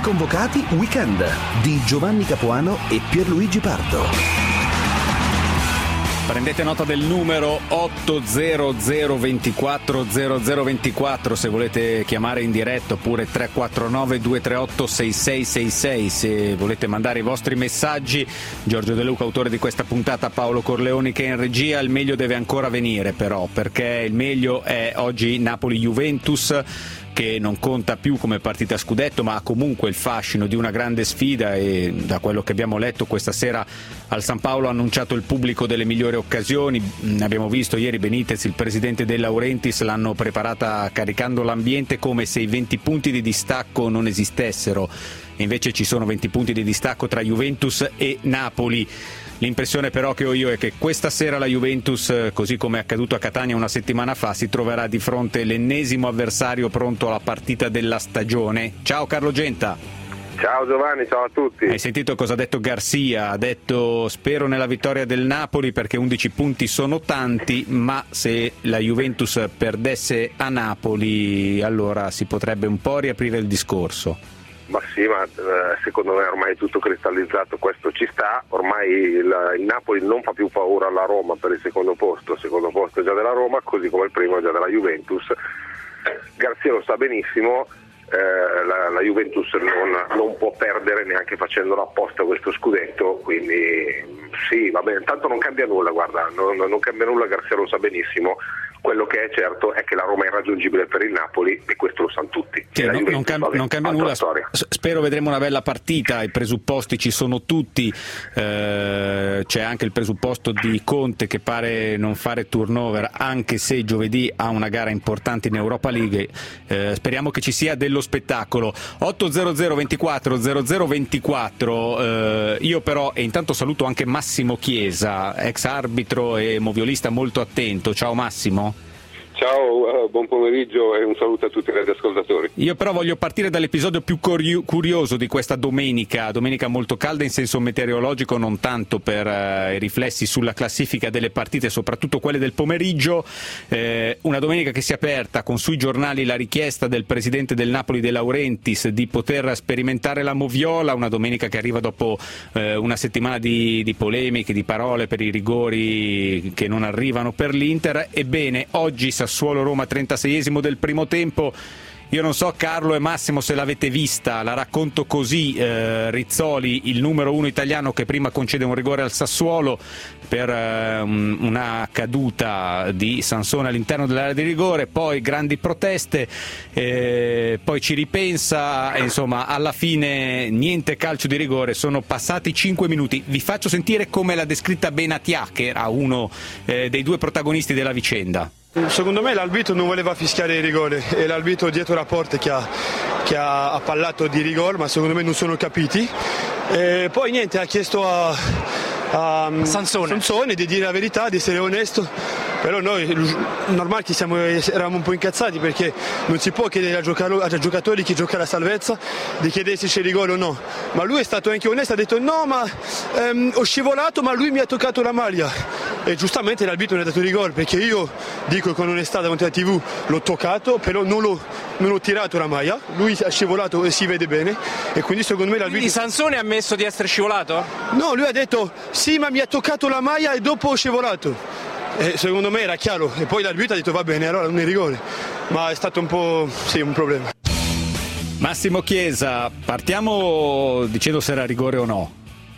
convocati Weekend di Giovanni Capuano e Pierluigi Pardo. Prendete nota del numero 800240024 se volete chiamare in diretta, oppure 349 238 6666 se volete mandare i vostri messaggi. Giorgio De Luca, autore di questa puntata, Paolo Corleoni che è in regia. Il meglio deve ancora venire però, perché il meglio è oggi Napoli-Juventus, che non conta più come partita a scudetto, ma ha comunque il fascino di una grande sfida, e da quello che abbiamo letto questa sera al San Paolo ha annunciato il pubblico delle migliori occasioni. Abbiamo visto ieri Benitez, il presidente De Laurentiis, l'hanno preparata caricando l'ambiente come se i 20 punti di distacco non esistessero. Invece ci sono 20 punti di distacco tra Juventus e Napoli. L'impressione però che ho io è che questa sera la Juventus, così come è accaduto a Catania una settimana fa, si troverà di fronte l'ennesimo avversario pronto alla partita della stagione. Ciao Carlo Genta. Ciao Giovanni, ciao a tutti. Hai sentito cosa ha detto Garcia? Ha detto: spero nella vittoria del Napoli perché 11 punti sono tanti, ma se la Juventus perdesse a Napoli allora si potrebbe un po' riaprire il discorso. Ma sì, ma secondo me ormai è tutto cristallizzato, questo ci sta, ormai il Napoli non fa più paura alla Roma per il secondo posto è già della Roma, così come il primo è già della Juventus. Garcia lo sa benissimo, la Juventus non può perdere neanche facendolo apposta questo scudetto, quindi sì, va bene, tanto non cambia nulla, guarda, non cambia nulla, Garcia lo sa benissimo. Quello che è certo è che la Roma è irraggiungibile per il Napoli, e questo lo sanno tutti. Non cambia nulla. Spero vedremo una bella partita, i presupposti ci sono tutti, c'è anche il presupposto di Conte che pare non fare turnover, anche se giovedì ha una gara importante in Europa League. Speriamo che ci sia dello spettacolo. 800 24 0024. Io però, e intanto saluto anche Massimo Chiesa, ex arbitro e moviolista molto attento. Ciao Massimo. Ciao, buon pomeriggio e un saluto a tutti gli ascoltatori. Io però voglio partire dall'episodio più curioso di questa domenica molto calda in senso meteorologico, non tanto per i riflessi sulla classifica delle partite, soprattutto quelle del pomeriggio. Una domenica che si è aperta con sui giornali la richiesta del presidente del Napoli De Laurentiis di poter sperimentare la moviola, una domenica che arriva dopo una settimana di polemiche, di parole per i rigori che non arrivano per l'Inter. Ebbene, oggi Sassuolo-Roma, 36esimo del primo tempo. Io non so, Carlo e Massimo, se l'avete vista, la racconto così. Rizzoli, il numero 1 italiano, che prima concede un rigore al Sassuolo per una caduta di Sansone all'interno dell'area di rigore, poi grandi proteste, poi ci ripensa, insomma alla fine niente calcio di rigore. Sono passati 5 minuti. Vi faccio sentire come l'ha descritta Benatia, che era uno dei due protagonisti della vicenda. Secondo me l'arbitro non voleva fischiare il rigore, è l'arbitro dietro la porta che ha parlato di rigore, ma secondo me non sono capiti. E poi niente, ha chiesto a Sansone di dire la verità, di essere onesto, però noi normale che eravamo un po' incazzati, perché non si può chiedere ai giocatori che gioca la salvezza di chiedere se c'è rigore o no, ma lui è stato anche onesto, ha detto no, ma ho scivolato, ma lui mi ha toccato la maglia, e giustamente l'arbitro ne ha dato rigore, perché io dico con onestà davanti alla TV, l'ho toccato, però non l'ho tirato la maglia, lui ha scivolato e si vede bene, e quindi secondo me l'arbitro... Quindi Sansone ha ammesso di essere scivolato? No, lui ha detto sì, ma mi ha toccato la maglia e dopo ho scivolato. E secondo me era chiaro, e poi l'arbitro ha detto va bene, allora non è rigore, ma è stato un po' un problema. Massimo Chiesa, partiamo dicendo se era rigore o no.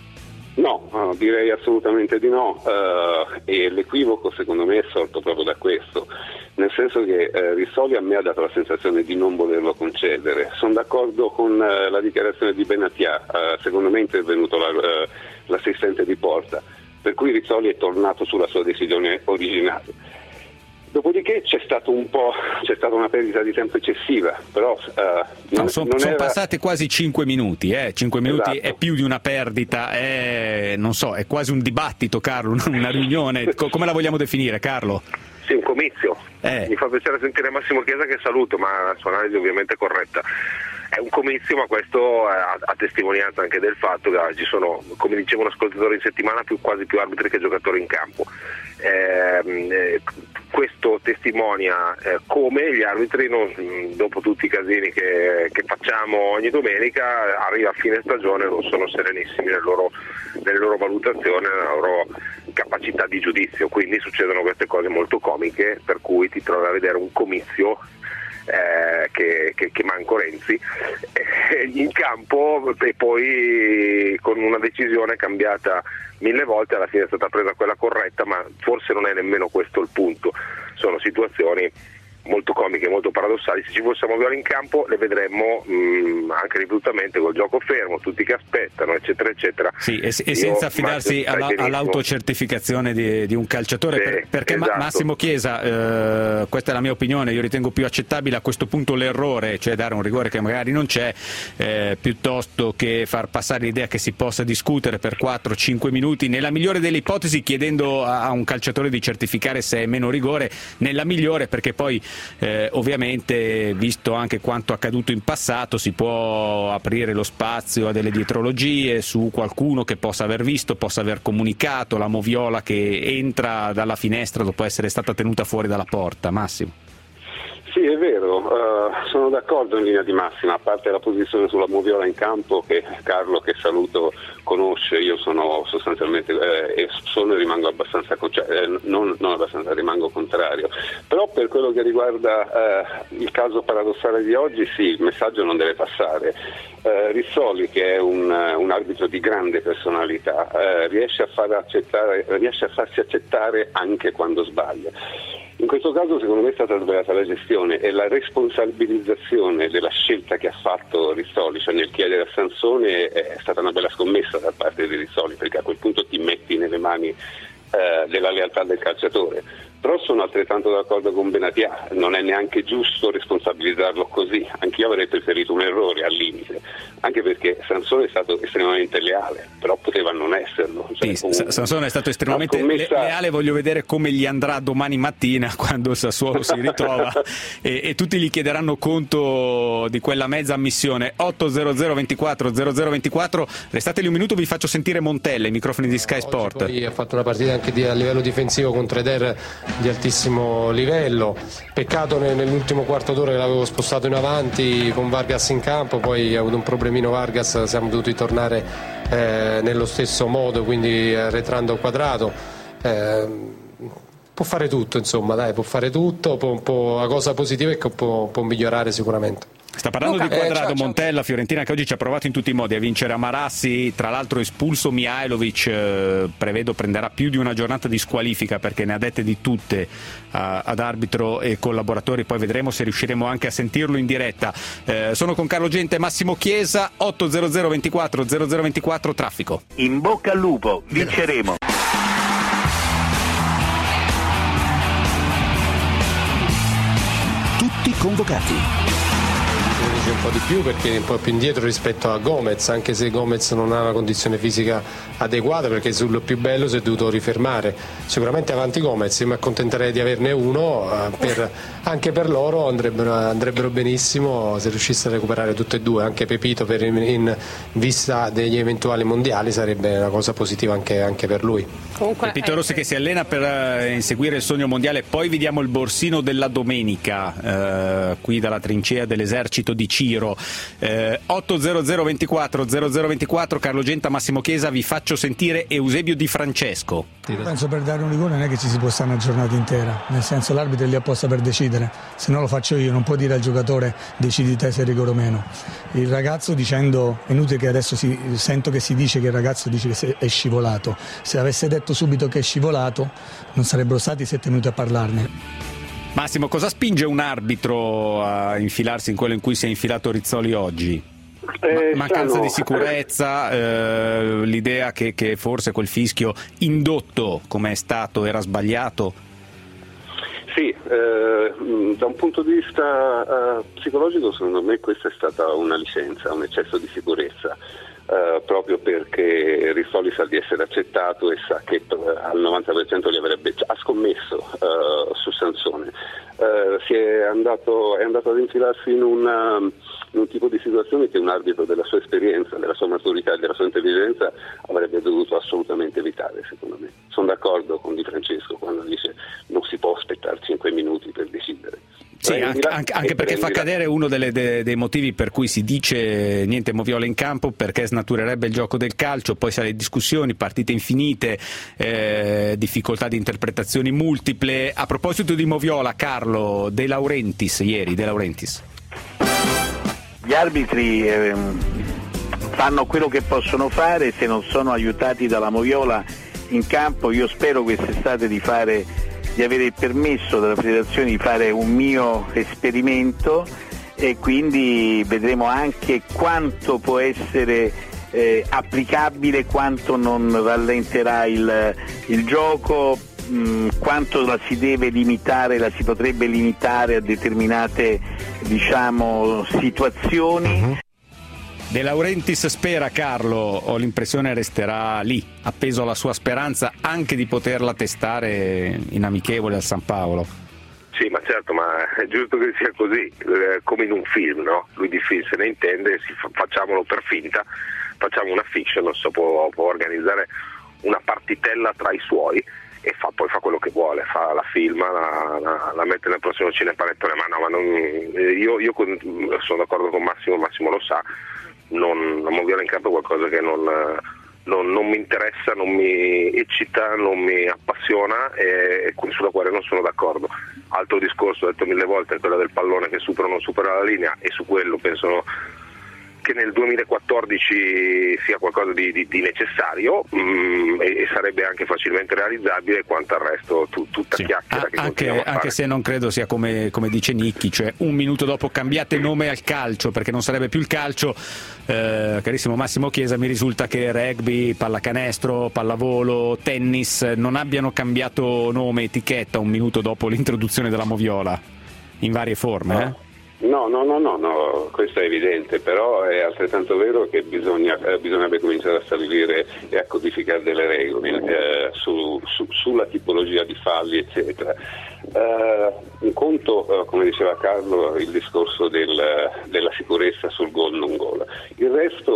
No, direi assolutamente di no, e l'equivoco secondo me è sorto proprio da questo, nel senso che Rizzoli a me ha dato la sensazione di non volerlo concedere. Sono d'accordo con la dichiarazione di Benatia, secondo me è intervenuto l'assistente di porta, per cui Rizzoli è tornato sulla sua decisione originale. Dopodiché c'è stata una perdita di tempo eccessiva, però sono passati quasi 5 minuti, 5 minuti esatto. È più di una perdita, non so, è quasi un dibattito, Carlo, una riunione, come la vogliamo definire, Carlo? Sì, un comizio. Mi fa piacere sentire Massimo Chiesa, che saluto, ma la sua analisi ovviamente è corretta. È un comizio, ma questo a testimonianza anche del fatto che ci sono, come diceva un ascoltatore in settimana, quasi più arbitri che giocatori in campo. Questo testimonia come gli arbitri, dopo tutti i casini che facciamo ogni domenica, arriva a fine stagione non sono serenissimi nelle loro valutazioni, nella loro capacità di giudizio, quindi succedono queste cose molto comiche, per cui ti trovi a vedere un comizio che manco Renzi in campo, e poi con una decisione cambiata 1000 volte alla fine è stata presa quella corretta, ma forse non è nemmeno questo il punto. Sono situazioni molto comiche, molto paradossali. Se ci fossimo Viola in campo le vedremmo anche ripetutamente col gioco fermo, tutti che aspettano, eccetera eccetera. Sì, e senza affidarsi all'autocertificazione di un calciatore, sì, perché esatto. Massimo Chiesa, questa è la mia opinione, io ritengo più accettabile a questo punto l'errore, cioè dare un rigore che magari non c'è, piuttosto che far passare l'idea che si possa discutere per 4-5 minuti, nella migliore delle ipotesi chiedendo a un calciatore di certificare se è meno rigore, nella migliore, perché poi ovviamente, visto anche quanto accaduto in passato, si può aprire lo spazio a delle dietrologie su qualcuno che possa aver visto, possa aver comunicato la moviola che entra dalla finestra dopo essere stata tenuta fuori dalla porta. Massimo. Sì, è vero, sono d'accordo in linea di massima, a parte la posizione sulla moviola in campo che Carlo, che saluto, conosce. Io sono sostanzialmente sono e rimango abbastanza non abbastanza, rimango contrario. Però per quello che riguarda il caso paradossale di oggi, sì, il messaggio non deve passare. Rizzoli, che è un arbitro di grande personalità, riesce a farsi accettare anche quando sbaglia. In questo caso secondo me è stata sbagliata la gestione e la responsabilizzazione della scelta che ha fatto Rizzoli, cioè nel chiedere a Sansone, è stata una bella scommessa da parte di Rizzoli, perché a quel punto ti metti nelle mani della lealtà del calciatore. Però sono altrettanto d'accordo con Benatia, non è neanche giusto responsabilizzarlo così, anch'io avrei preferito un errore al limite, anche perché Sansone è stato estremamente leale, però poteva non esserlo. Cioè, sì, Sansone è stato estremamente leale, voglio vedere come gli andrà domani mattina quando il Sassuolo si ritrova e tutti gli chiederanno conto di quella mezza ammissione. 800 24 0024, restate lì un minuto, vi faccio sentire Montella, i microfoni di Sky Sport. Poi ha fatto una partita anche a livello difensivo contro Eder di altissimo livello, peccato nell'ultimo quarto d'ora che l'avevo spostato in avanti con Vargas in campo, poi ha avuto un problemino Vargas, siamo dovuti tornare nello stesso modo, quindi arretrando al quadrato. Può fare tutto, insomma, può fare tutto, la cosa positiva è che può migliorare sicuramente. Sta parlando di Quadrado, Montella, Fiorentina che oggi ci ha provato in tutti i modi a vincere a Marassi, tra l'altro espulso Mihajlovic, prevedo prenderà più di una giornata di squalifica perché ne ha dette di tutte ad arbitro e collaboratori, poi vedremo se riusciremo anche a sentirlo in diretta. Sono con Carlo Gente e Massimo Chiesa, 800 24 0024, traffico. In bocca al lupo, vinceremo. Tutti convocati. Un po' di più perché è un po' più indietro rispetto a Gomez, anche se Gomez non ha una condizione fisica adeguata, perché sul più bello si è dovuto rifermare. Sicuramente avanti Gomez, io mi accontenterei di averne uno, anche per loro andrebbero benissimo se riuscisse a recuperare tutte e due, anche Pepito in vista degli eventuali mondiali sarebbe una cosa positiva anche per lui. Comunque, Pepito Rossi che si allena per inseguire il sogno mondiale. Poi vediamo il borsino della domenica qui dalla trincea dell'esercito di Ciro. 800 24 0024, Carlo Genta, Massimo Chiesa, vi faccio sentire Eusebio Di Francesco. Penso per dare un rigore non è che ci si può stare una giornata intera, nel senso l'arbitro è lì apposta per decidere, se non lo faccio io non può dire al giocatore decidi te se è rigore o meno. Il ragazzo dicendo, è inutile che adesso sento che si dice che il ragazzo dice che è scivolato, se avesse detto subito che è scivolato non sarebbero stati 7 minuti a parlarne. Massimo, cosa spinge un arbitro a infilarsi in quello in cui si è infilato Rizzoli oggi? Mancanza di sicurezza, l'idea che forse quel fischio indotto come è stato era sbagliato? Sì, da un punto di vista psicologico secondo me questa è stata una licenza, un eccesso di sicurezza. proprio perché Rizzoli sa di essere accettato e sa che al 90% ha scommesso su Sansone. È andato ad infilarsi in un tipo di situazione che un arbitro della sua esperienza, della sua maturità e della sua intelligenza avrebbe dovuto assolutamente evitare, secondo me. Sono d'accordo con Di Francesco quando dice non si può aspettare 5 minuti per decidere. Sì, anche perché fa cadere uno dei motivi per cui si dice niente Moviola in campo, perché snaturerebbe il gioco del calcio, poi saranno discussioni, partite infinite, difficoltà di interpretazioni multiple. A proposito di Moviola, Carlo, De Laurentiis ieri, gli arbitri fanno quello che possono fare se non sono aiutati dalla Moviola in campo. Io spero quest'estate di avere il permesso della federazione di fare un mio esperimento e quindi vedremo anche quanto può essere applicabile, quanto non rallenterà il gioco, quanto la si potrebbe limitare a determinate situazioni. De Laurentiis spera, Carlo, ho l'impressione resterà lì, appeso alla sua speranza anche di poterla testare in amichevole al San Paolo. Sì, ma certo, ma è giusto che sia così, come in un film, no? Lui di film se ne intende, facciamolo per finta, facciamo una fiction, non so, può organizzare una partitella tra i suoi e poi fa quello che vuole, la filma, la mette nel prossimo cinepanettone, io sono d'accordo con Massimo lo sa, la Moviola in campo è qualcosa che non mi interessa, non mi eccita, non mi appassiona e sulla quale non sono d'accordo. Altro discorso, ho detto 1000 volte, è quello del pallone che supera o non supera la linea, e su quello penso che nel 2014 sia qualcosa di necessario e sarebbe anche facilmente realizzabile, quanto al resto tutta sì, chiacchiera anche se non credo sia come dice Nicchi, cioè un minuto dopo cambiate nome al calcio perché non sarebbe più il calcio. Carissimo Massimo Chiesa, mi risulta che rugby, pallacanestro, pallavolo, tennis non abbiano cambiato nome, etichetta un minuto dopo l'introduzione della Moviola in varie forme. No, questo è evidente, però è altrettanto vero che bisognerebbe cominciare a stabilire e a codificare delle regole sulla tipologia di falli, eccetera. Un conto, come diceva Carlo, il discorso della sicurezza sul gol non gol. Il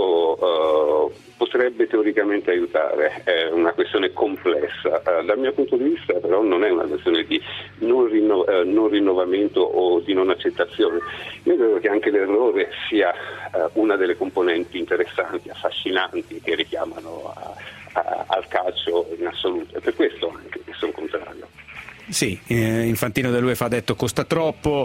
resto potrebbe teoricamente aiutare, è una questione complessa. Dal mio punto di vista però non è una questione di non rinnovamento o di non accettazione. Io credo che anche l'errore sia una delle componenti interessanti, affascinanti, che richiamano al calcio in assoluto, e per questo anche che sono contrario. Sì, Infantino dell'UEFA ha detto costa troppo,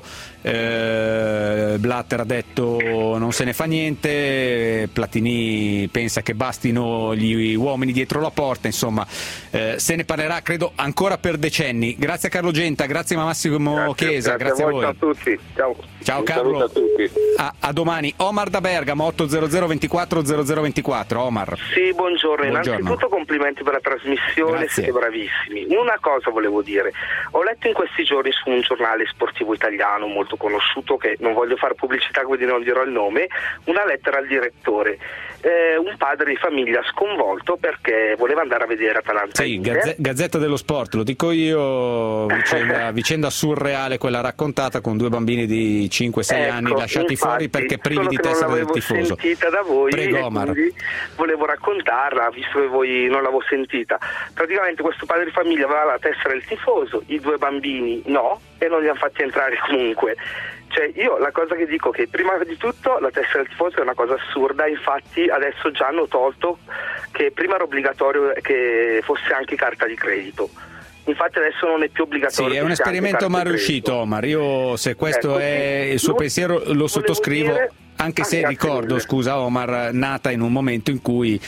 Blatter ha detto non se ne fa niente, Platini pensa che bastino gli uomini dietro la porta, insomma se ne parlerà credo ancora per decenni. Grazie a Carlo Genta, grazie a Massimo Chiesa, grazie a voi. Ciao a tutti, ciao Carlo, a tutti. A domani. Omar da Bergamo, 800 24 0024. Omar. Sì, buongiorno. Innanzitutto complimenti per la trasmissione, grazie. Siete bravissimi. Una cosa volevo dire, ho letto in questi giorni su un giornale sportivo italiano molto conosciuto, che non voglio fare pubblicità quindi non dirò il nome, una lettera al direttore, un padre di famiglia sconvolto perché voleva andare a vedere Atalanta. Sì, Gazzetta dello Sport, lo dico io, vicenda surreale quella raccontata, con 2 bambini di 5-6 anni lasciati fuori perché privi di tessera del tifoso. Non l'avevo sentita da voi. Prego, Omar. Volevo raccontarla, visto che voi non l'avevo sentita. Praticamente questo padre di famiglia aveva la tessera del tifoso, i 2 bambini no, e non li hanno fatti entrare comunque. Cioè io la cosa che dico che prima di tutto la tessera del tifoso è una cosa assurda, infatti adesso già hanno tolto che prima era obbligatorio che fosse anche carta di credito. Infatti adesso non è più obbligatorio. Sì, è un esperimento mal riuscito, Omar. Io se questo è il suo pensiero lo sottoscrivo. Anche se ricordo, scusa Omar, nata in un momento in cui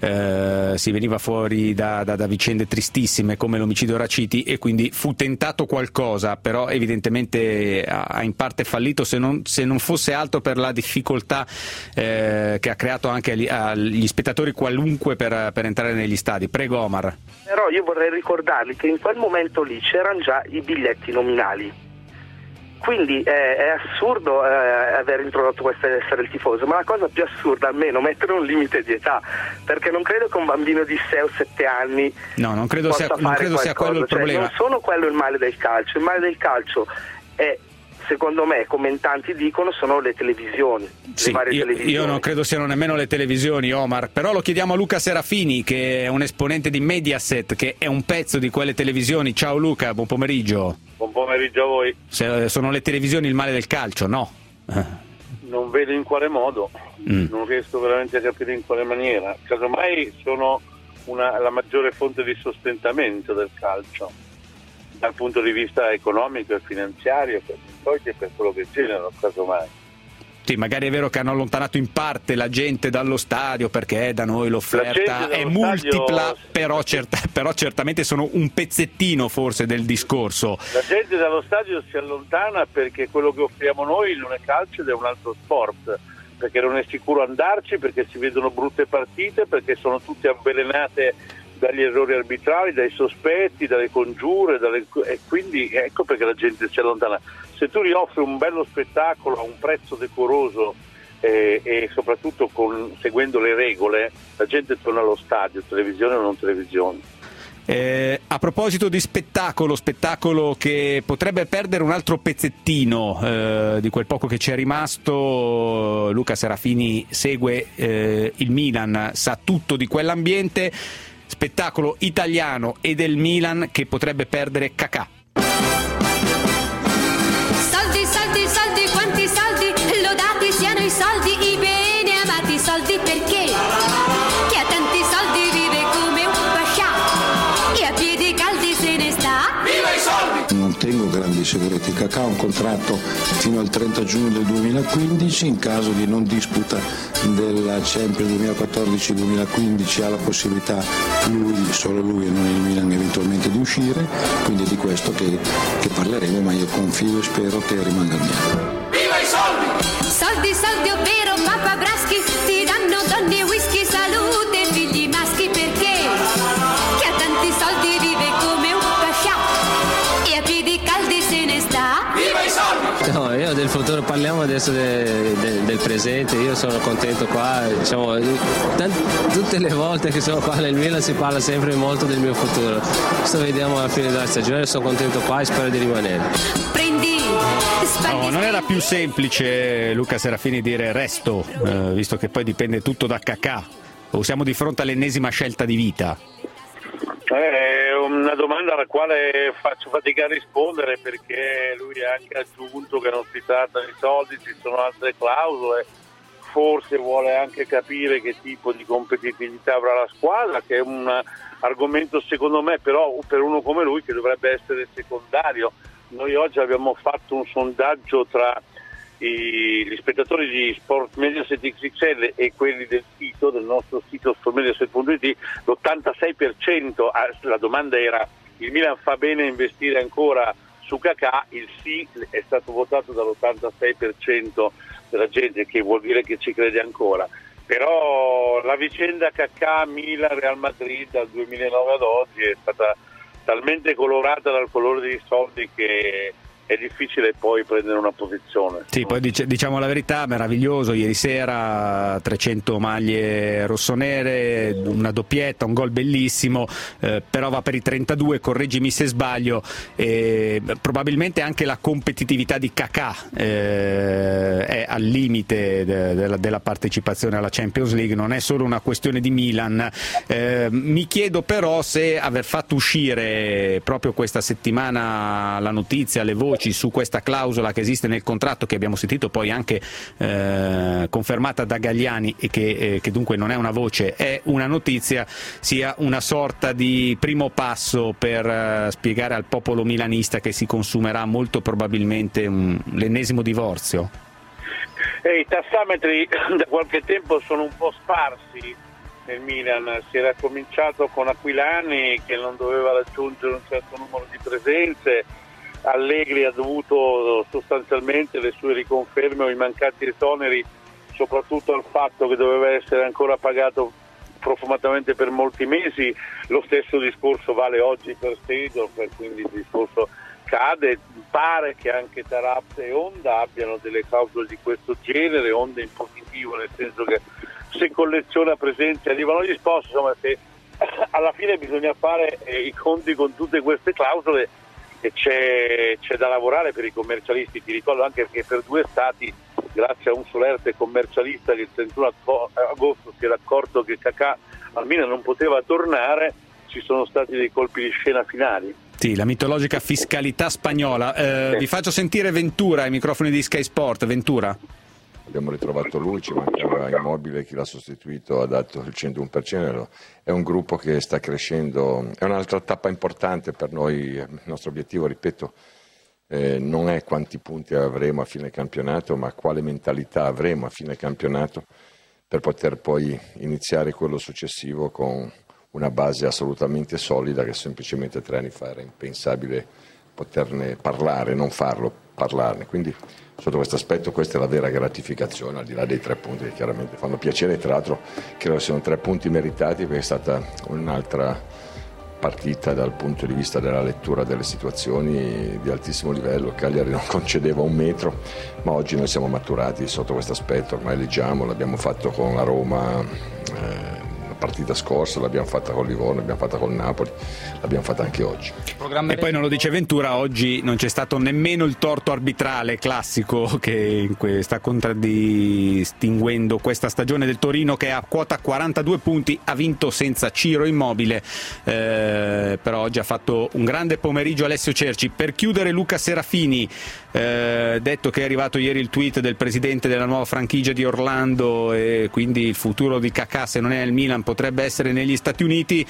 si veniva fuori da vicende tristissime come l'omicidio Raciti e quindi fu tentato qualcosa, però evidentemente ha in parte fallito, se non fosse altro per la difficoltà che ha creato anche agli spettatori qualunque per entrare negli stadi. Prego Omar. Però io vorrei ricordarli che in quel momento lì c'erano già i biglietti nominali. quindi è assurdo aver introdotto questo essere il tifoso, ma la cosa più assurda almeno mettere un limite di età, perché non credo che un bambino di 6 o 7 anni non credo sia quello il problema. Non sono quello il male del calcio. Il male del calcio è, secondo me, come in tanti dicono, sono le televisioni, sì, le varie televisioni. Io non credo siano nemmeno le televisioni, Omar, però lo chiediamo a Luca Serafini, che è un esponente di Mediaset, che è un pezzo di quelle televisioni. Ciao Luca, buon pomeriggio. Buon pomeriggio a voi. Sono le televisioni il male del calcio, no? Non vedo in quale modo, non riesco veramente a capire in quale maniera. Casomai sono la maggiore fonte di sostentamento del calcio, dal punto di vista economico e finanziario, per i soldi e per quello che generano, casomai. Sì, magari è vero che hanno allontanato in parte la gente dallo stadio, perché da noi l'offerta è multipla, però certamente sono un pezzettino forse del discorso. La gente dallo stadio si allontana perché quello che offriamo noi non è calcio ed è un altro sport, perché non è sicuro andarci, perché si vedono brutte partite, perché sono tutte avvelenate dagli errori arbitrali, dai sospetti, dalle congiure, e quindi ecco perché la gente si allontana. Se tu gli offri un bello spettacolo a un prezzo decoroso e soprattutto seguendo le regole, la gente torna allo stadio, televisione o non televisione. A proposito di spettacolo che potrebbe perdere un altro pezzettino di quel poco che ci è rimasto, Luca Serafini segue il Milan, sa tutto di quell'ambiente, spettacolo italiano e del Milan che potrebbe perdere Kakà. Soldi, soldi, soldi, quanti soldi, lodati siano i soldi, i bene amati soldi, perché chi ha tanti soldi vive come un pascià e a piedi caldi se ne sta. Viva i soldi! Non tengo grandi segreti. Kakà ha un contratto fino al 30 giugno del 2015, in caso di non disputa della Champions 2014-2015 ha la possibilità solo lui e non il Milan eventualmente di uscire, quindi è di questo che parleremo, ma io confio e spero che rimanga il Milan. Viva i soldi! Soldi, soldi, ovvero Papa Braschi, ti danno donne e whisky, salute e figli maschi, perché chi ha tanti soldi vive come un pascià e a piedi caldi se ne sta. Viva i soldi! No, io del futuro parliamo adesso del presente, io sono contento qua, diciamo, tutte le volte che sono qua nel Milan si parla sempre molto del mio futuro. Adesso vediamo alla fine della stagione, sono contento qua e spero di rimanere. No, non era più semplice, Luca Serafini, dire resto, visto che poi dipende tutto da Kakà, o siamo di fronte all'ennesima scelta di vita? È una domanda alla quale faccio fatica a rispondere, perché lui ha anche aggiunto che non si tratta di soldi, ci sono altre clausole, forse vuole anche capire che tipo di competitività avrà la squadra, che è un argomento secondo me però per uno come lui che dovrebbe essere secondario. Noi oggi abbiamo fatto un sondaggio tra gli spettatori di Sport Mediaset XXL e quelli del nostro sito sportmediaset.it, l'86%, la domanda era: il Milan fa bene a investire ancora su Kakà? Il sì è stato votato dall'86% della gente, che vuol dire che ci crede ancora. Però la vicenda Kakà, Milan, Real Madrid dal 2009 ad oggi è stata talmente colorata dal colore dei soldi che è difficile poi prendere una posizione. Sì, poi diciamo la verità, meraviglioso ieri sera, 300 maglie rossonere, una doppietta, un gol bellissimo, però va per i 32, correggimi se sbaglio, probabilmente anche la competitività di Kakà è al limite della partecipazione alla Champions League, non è solo una questione di Milan. Mi chiedo però se aver fatto uscire proprio questa settimana la notizia, le voci su questa clausola che esiste nel contratto, che abbiamo sentito poi anche confermata da Galliani e che dunque non è una voce, è una notizia, sia una sorta di primo passo per spiegare al popolo milanista che si consumerà molto probabilmente l'ennesimo divorzio. I tassametri da qualche tempo sono un po' sparsi nel Milan, si era cominciato con Aquilani che non doveva raggiungere un certo numero di presenze, Allegri ha dovuto sostanzialmente le sue riconferme o i mancati esoneri soprattutto al fatto che doveva essere ancora pagato profumatamente per molti mesi. Lo stesso discorso vale oggi per Seedorf, quindi il discorso accade. Pare che anche Tarabs e Honda abbiano delle clausole di questo genere, Honda in positivo, nel senso che se colleziona presenze arrivano gli sponsor, insomma, se alla fine bisogna fare i conti con tutte queste clausole e c'è da lavorare per i commercialisti. Ti ricordo anche che per 2 stati, grazie a un solerte commercialista che il 31 agosto si era accorto che Kakà al Milan non poteva tornare, ci sono stati dei colpi di scena finali. Sì, la mitologica fiscalità spagnola. Vi faccio sentire Ventura ai microfoni di Sky Sport. Ventura. Abbiamo ritrovato lui, ci mancava Immobile, chi l'ha sostituito ha dato il 101%, è un gruppo che sta crescendo, è un'altra tappa importante per noi, il nostro obiettivo, ripeto, non è quanti punti avremo a fine campionato, ma quale mentalità avremo a fine campionato per poter poi iniziare quello successivo con una base assolutamente solida che semplicemente 3 anni fa era impensabile poterne parlare, non farlo, parlarne. Quindi sotto questo aspetto questa è la vera gratificazione, al di là dei 3 punti che chiaramente fanno piacere, tra l'altro credo siano 3 punti meritati perché è stata un'altra partita dal punto di vista della lettura delle situazioni di altissimo livello. Cagliari non concedeva 1 metro, ma oggi noi siamo maturati sotto questo aspetto, ormai leggiamo, l'abbiamo fatto con la Roma partita scorsa, l'abbiamo fatta con Livorno, l'abbiamo fatta con Napoli, l'abbiamo fatta anche oggi. E poi non lo dice Ventura, oggi non c'è stato nemmeno il torto arbitrale classico che sta contraddistinguendo questa stagione del Torino, che ha quota 42 punti, ha vinto senza Ciro Immobile, però oggi ha fatto un grande pomeriggio Alessio Cerci. Per chiudere, Luca Serafini, detto che è arrivato ieri il tweet del presidente della nuova franchigia di Orlando e quindi il futuro di Kakà, se non è il Milan, potrebbe essere negli Stati Uniti.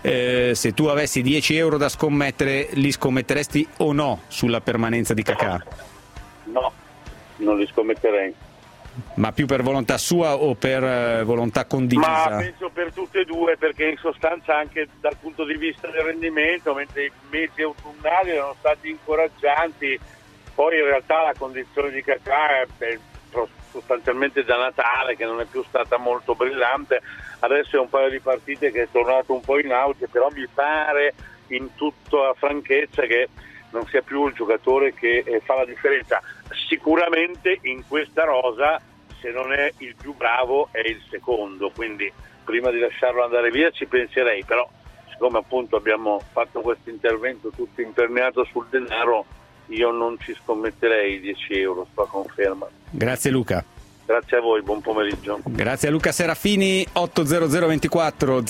Se tu avessi 10 euro da scommettere, li scommetteresti o no sulla permanenza di Kakà? No, non li scommetterei. Ma più per volontà sua o per volontà condivisa? Ma penso per tutte e due, perché in sostanza anche dal punto di vista del rendimento, mentre i mesi autunnali erano stati incoraggianti, poi in realtà la condizione di Kakà è sostanzialmente da Natale, che non è più stata molto brillante. Adesso è un paio di partite che è tornato un po' in auge, però mi pare in tutta franchezza che non sia più il giocatore che fa la differenza. Sicuramente in questa rosa, se non è il più bravo, è il secondo, quindi prima di lasciarlo andare via ci penserei, però siccome appunto abbiamo fatto questo intervento tutto imperniato sul denaro, io non ci scommetterei 10 euro, sto a conferma. Grazie Luca. Grazie a voi, buon pomeriggio. Grazie a Luca Serafini. 80024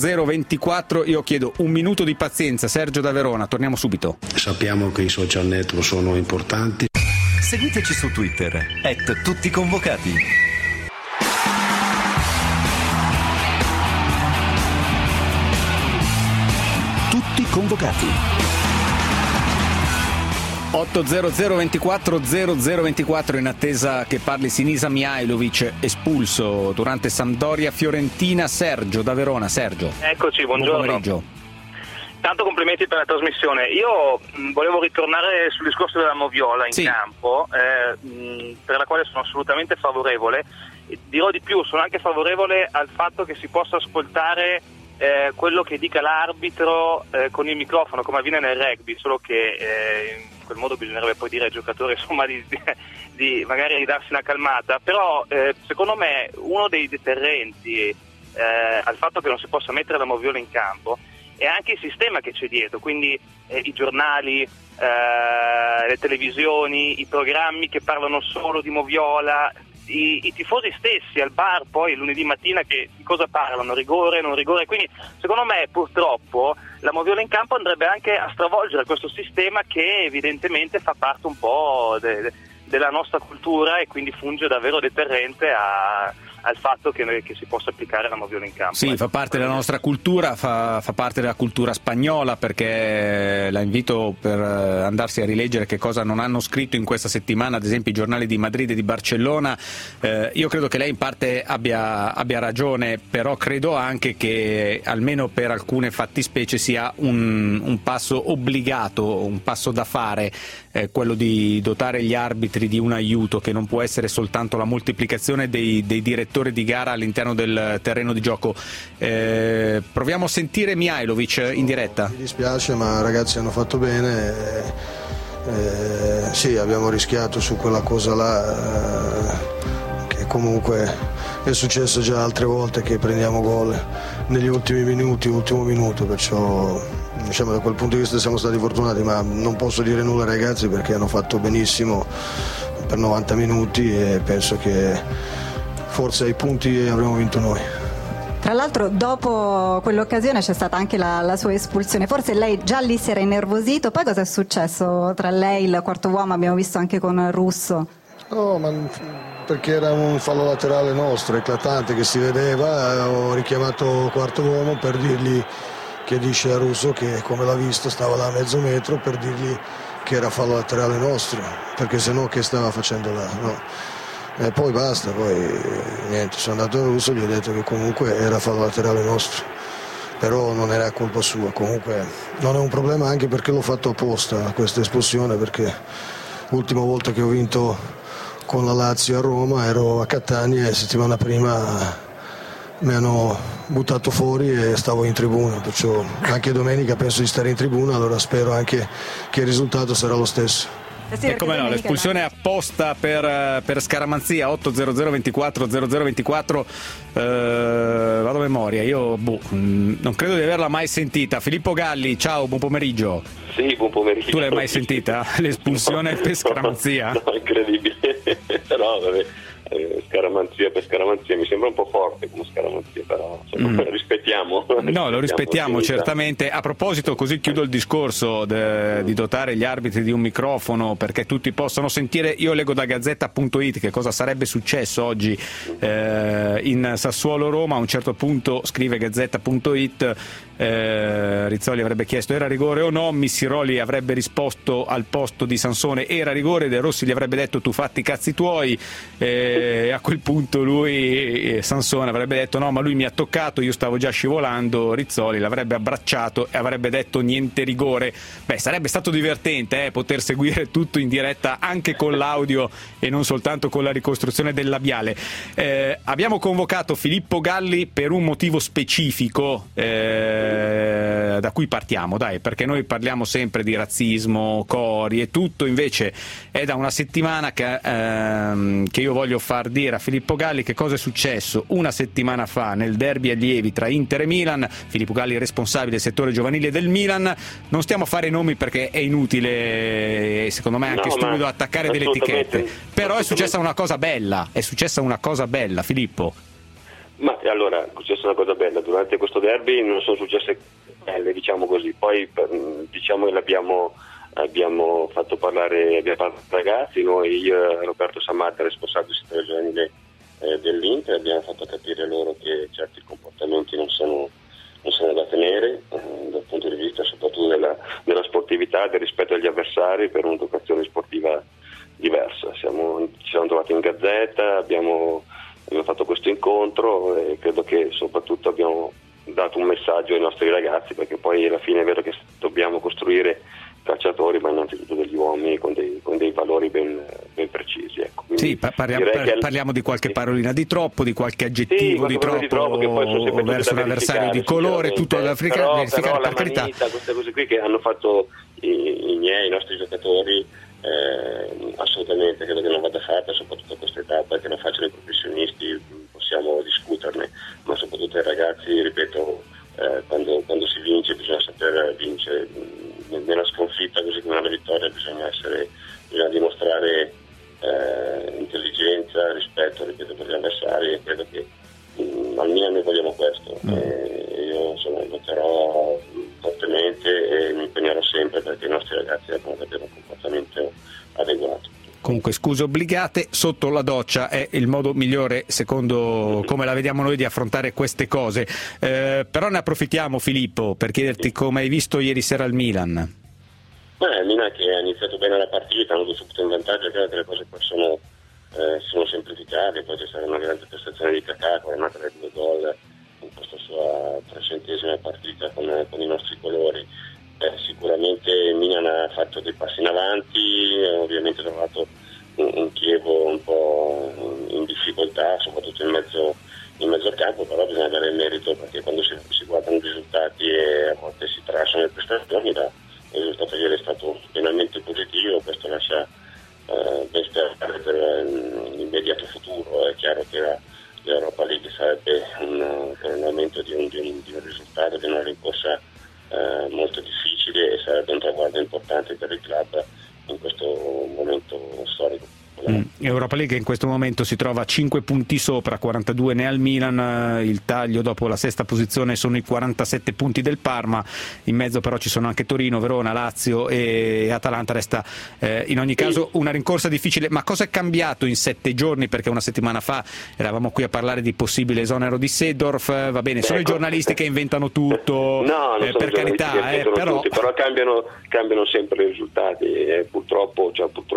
0024. Io chiedo un minuto di pazienza. Sergio da Verona, torniamo subito. Sappiamo che i social network sono importanti. Seguiteci su Twitter @tutticonvocati. Tutti convocati. 800 24 0024 in attesa che parli Sinisa Mihajlovic, espulso durante Sampdoria Fiorentina. Sergio da Verona. Sergio, eccoci, buongiorno. Buon pomeriggio. Tanto complimenti per la trasmissione. Io volevo ritornare sul discorso della moviola in campo, per la quale sono assolutamente favorevole. Dirò di più, sono anche favorevole al fatto che si possa ascoltare quello che dica l'arbitro con il microfono, come avviene nel rugby, solo che in quel modo bisognerebbe poi dire ai giocatori, insomma, di magari ridarsi una calmata. Però secondo me uno dei deterrenti al fatto che non si possa mettere la moviola in campo è anche il sistema che c'è dietro, quindi i giornali, le televisioni, i programmi che parlano solo di moviola, i tifosi stessi al bar poi lunedì mattina che di cosa parlano, rigore, non rigore. Quindi secondo me purtroppo la moviola in campo andrebbe anche a stravolgere questo sistema che evidentemente fa parte un po' della nostra cultura e quindi funge davvero deterrente al fatto che si possa applicare la moviola in campo. Sì, fa parte della nostra cultura, fa parte della cultura spagnola, perché la invito per andarsi a rileggere che cosa non hanno scritto in questa settimana, ad esempio i giornali di Madrid e di Barcellona. Io credo che lei in parte abbia ragione, però credo anche che almeno per alcune fattispecie sia un passo obbligato, un passo da fare, quello di dotare gli arbitri di un aiuto che non può essere soltanto la moltiplicazione dei direttori di gara all'interno del terreno di gioco. Proviamo a sentire Mihajlovic in diretta. Mi dispiace, ma ragazzi hanno fatto bene. Sì, abbiamo rischiato su quella cosa là, che comunque è successo già altre volte che prendiamo gol negli ultimi minuti, ultimo minuto, perciò diciamo da quel punto di vista siamo stati fortunati, ma non posso dire nulla ai ragazzi perché hanno fatto benissimo per 90 minuti e penso che forse ai punti avremmo vinto noi. Tra l'altro dopo quell'occasione c'è stata anche la sua espulsione, forse lei già lì si era innervosito, poi cosa è successo tra lei e il quarto uomo? Abbiamo visto anche con Russo. No, ma perché era un fallo laterale nostro, eclatante, che si vedeva, ho richiamato quarto uomo per dirgli che dice a Russo che come l'ha visto stava là a mezzo metro, per dirgli che era fallo laterale nostro, perché sennò che stava facendo là, no? E poi basta, poi niente, sono andato a Russo e gli ho detto che comunque era fallo laterale nostro, però non era colpa sua, comunque non è un problema anche perché l'ho fatto apposta questa espulsione, perché l'ultima volta che ho vinto con la Lazio a Roma ero a Catania e settimana prima mi hanno buttato fuori e stavo in tribuna, perciò anche domenica penso di stare in tribuna, allora spero anche che il risultato sarà lo stesso. E come no, l'espulsione è apposta per scaramanzia. 80024 vado a memoria, io non credo di averla mai sentita. Filippo Galli, ciao, buon pomeriggio. Sì, buon pomeriggio. Tu l'hai mai sentita l'espulsione per scaramanzia? No, incredibile. Però vabbè, scaramanzia per scaramanzia mi sembra un po' forte come scaramanzia, però insomma, rispettiamo. No, lo rispettiamo certamente. A proposito, così chiudo il discorso di dotare gli arbitri di un microfono perché tutti possano sentire. Io leggo da Gazzetta.it che cosa sarebbe successo oggi in Sassuolo-Roma. A un certo punto, scrive Gazzetta.it, Rizzoli avrebbe chiesto era rigore o no, Missiroli avrebbe risposto al posto di Sansone era rigore, De Rossi gli avrebbe detto tu fatti i cazzi tuoi, a quel punto lui, Sansone, avrebbe detto no, ma lui mi ha toccato, io stavo già scivolando, Rizzoli l'avrebbe abbracciato e avrebbe detto niente rigore. Beh, sarebbe stato divertente poter seguire tutto in diretta anche con l'audio e non soltanto con la ricostruzione del labiale. Abbiamo convocato Filippo Galli per un motivo specifico, da cui partiamo, dai, perché noi parliamo sempre di razzismo, cori e tutto, invece è da una settimana che io voglio far dire a Filippo Galli che cosa è successo una settimana fa nel derby allievi tra Inter e Milan. Filippo Galli è responsabile del settore giovanile del Milan, non stiamo a fare nomi perché è inutile e secondo me anche stupido attaccare delle etichette, però è successa una cosa bella, Filippo. Ma allora, è successa una cosa bella, durante questo derby non sono successe belle, diciamo così, poi diciamo che abbiamo fatto parlare i ragazzi, noi, io e Roberto Samatta, responsabile del settore giovanile dell'Inter, abbiamo fatto capire loro che certi comportamenti non sono da tenere dal punto di vista soprattutto della sportività, del rispetto agli avversari per un'educazione sportiva diversa. Ci siamo trovati in Gazzetta, abbiamo fatto questo incontro e credo che soprattutto abbiamo dato un messaggio ai nostri ragazzi, perché poi alla fine è vero che dobbiamo costruire calciatori, ma innanzitutto degli uomini con dei valori ben precisi. Ecco. Sì, parliamo di qualche parolina di troppo, di qualche aggettivo di troppo che poi sono verso un avversario di colore, tutto da verificare, per carità. Queste cose qui che hanno fatto i nostri giocatori, assolutamente credo che non vada fatta, soprattutto a questa età, perché non facciano i professionisti, possiamo discuterne, ma soprattutto ai ragazzi, ripeto, quando si vince bisogna saper vincere, nella sconfitta così come nella vittoria bisogna dimostrare intelligenza, rispetto, ripeto, per gli avversari, e credo che almeno noi vogliamo questo. Io lotterò fortemente e mi impegnerò sempre perché i nostri ragazzi devono avere un comportamento adeguato. Comunque, scuse obbligate, sotto la doccia è il modo migliore, secondo come la vediamo noi, di affrontare queste cose. Però ne approfittiamo, Filippo, per chiederti come hai visto ieri sera il Milan. Il Milan che ha iniziato bene la partita, hanno subito in vantaggio, credo che le cose poi sono semplificate, poi c'è stata una grande prestazione di Kakà, che è nata da 2 gol in questa sua 300esima partita con i nostri colori. Sicuramente il Milan ha fatto dei passi in avanti, ovviamente ha trovato un Chievo un po' in difficoltà, soprattutto in mezzo al campo, però bisogna dare il merito, perché quando si guardano i risultati e a volte si tracciano le prestazioni, la risultato ieri è stato finalmente positivo, questo lascia ben sperare per l'immediato futuro. È chiaro che l'Europa League sarebbe un coronamento di un risultato, di una rincorsa molto difficile, e sarebbe un traguardo importante per il club in questo momento storico. Europa League in questo momento si trova a 5 punti sopra, 42 ne ha il Milan, il taglio dopo la sesta posizione sono i 47 punti del Parma, in mezzo però ci sono anche Torino, Verona, Lazio e Atalanta. Resta in ogni caso una rincorsa difficile. Ma cosa è cambiato in 7 giorni? Perché una settimana fa eravamo qui a parlare di possibile esonero di Seedorf, va bene, sono i giornalisti che inventano tutto, per carità, però... Tutti, però cambiano sempre i risultati, purtroppo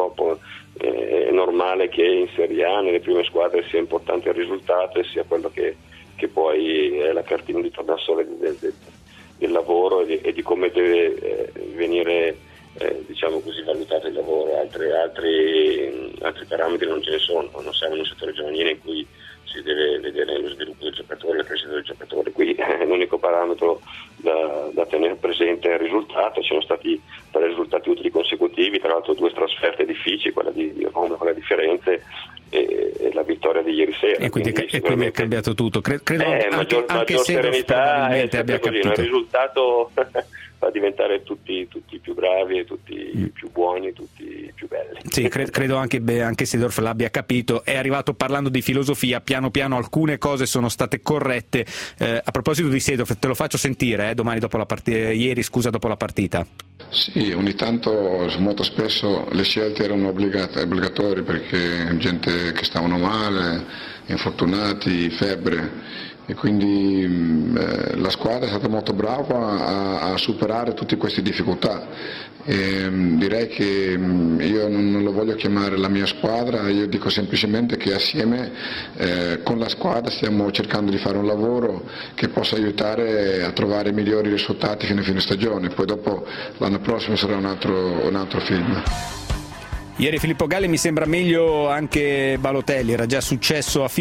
è normale che in Serie A nelle prime squadre sia importante il risultato e sia quello che poi è la cartina di tornasole del lavoro e di come deve venire diciamo così valutato il lavoro. Altri parametri non ce ne sono, non siamo in un settore giovanile in cui si deve vedere lo sviluppo del giocatore, la crescita del giocatore. Qui l'unico parametro da tenere presente è il risultato. Ci sono stati 3 risultati utili consecutivi, tra l'altro 2 trasferte difficili, quella di Roma, quella di Firenze e la vittoria di ieri sera. E quindi è cambiato tutto. Credo maggior serenità, abbia così, capito. Il risultato fa diventare tutti più bravi e tutti più buoni, tutti più belli. Sì, credo anche Seedorf l'abbia capito. È arrivato parlando di filosofia, piano piano alcune cose sono state corrette. A proposito di Seedorf, te lo faccio sentire domani dopo la partita, ieri dopo la partita. Sì, ogni tanto, molto spesso le scelte erano obbligatorie perché gente che stavano male, infortunati, febbre, e quindi la squadra è stata molto brava a superare tutte queste difficoltà. Direi che io non lo voglio chiamare la mia squadra, io dico semplicemente che assieme con la squadra stiamo cercando di fare un lavoro che possa aiutare a trovare migliori risultati fino a fine stagione, poi dopo l'anno prossimo sarà un altro film. Ieri Filippo Galli mi sembra meglio anche Balotelli, era già successo a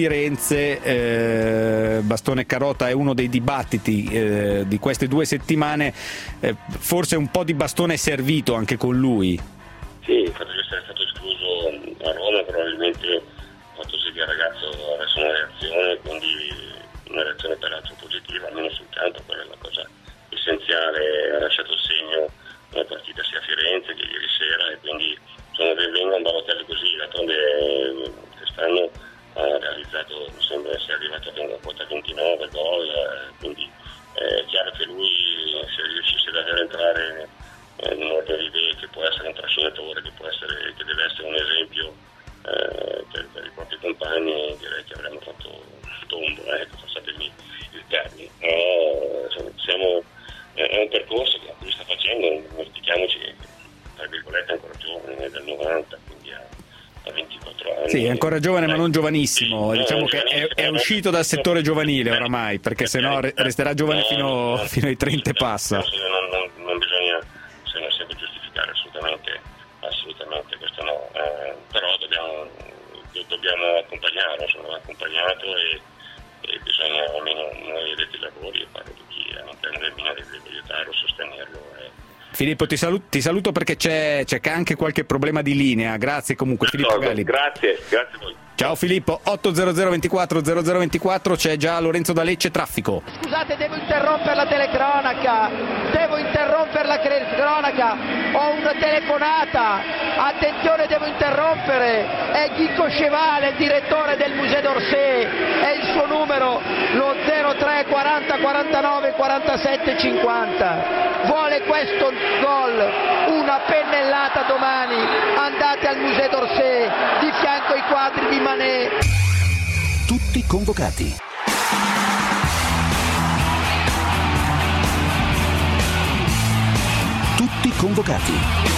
Firenze, Bastone Carota è uno dei dibattiti di queste 2 settimane, forse un po' di bastone è servito anche con lui. Sì, il fatto di essere stato escluso a Roma probabilmente ha fatto sì che il ragazzo avesse una reazione, quindi una reazione peraltro positiva, almeno sul campo, quella è la cosa essenziale, ha lasciato il segno nella partita sia a Firenze che ieri sera, e quindi venga un Balotelli così. D'altronde quest'anno ha realizzato, mi sembra sia arrivato a quota 29 gol, quindi è chiaro che lui, se riuscisse davvero a entrare in un ordine di idee, che può essere un trascinatore, che deve essere un esempio per i propri compagni, direi che avremmo fatto tombo, passatemi il termine. Però è un percorso che lui sta facendo, non dimentichiamoci che tra virgolette è ancora giovane, è del 90, quindi ha 24 anni. Sì, è ancora giovane ma non giovanissimo, diciamo che è uscito dal settore giovanile oramai, perché sennò resterà giovane fino ai 30 e passa. Non bisogna sempre giustificare assolutamente, questo no, però dobbiamo accompagnarlo, sono accompagnato e bisogna, almeno noi addetti ai lavori, e parlo di chi all'interno del Milan, deve aiutarlo, sostenerlo. Filippo, ti saluto perché c'è anche qualche problema di linea. Grazie comunque Filippo Galli. Grazie a voi. Ciao Filippo, 800 24 0024, c'è già Lorenzo da Lecce, traffico. Scusate, devo interrompere la telecronaca, ho una telefonata, attenzione, devo interrompere, è Chico Cevale, il direttore del Musée d'Orsay, è il suo numero, lo 03 40 49 47 50, vuole questo gol, una pennellata domani, andate al Musée d'Orsay, di fianco ai quadri di Manet. Tutti convocati. Tutti convocati.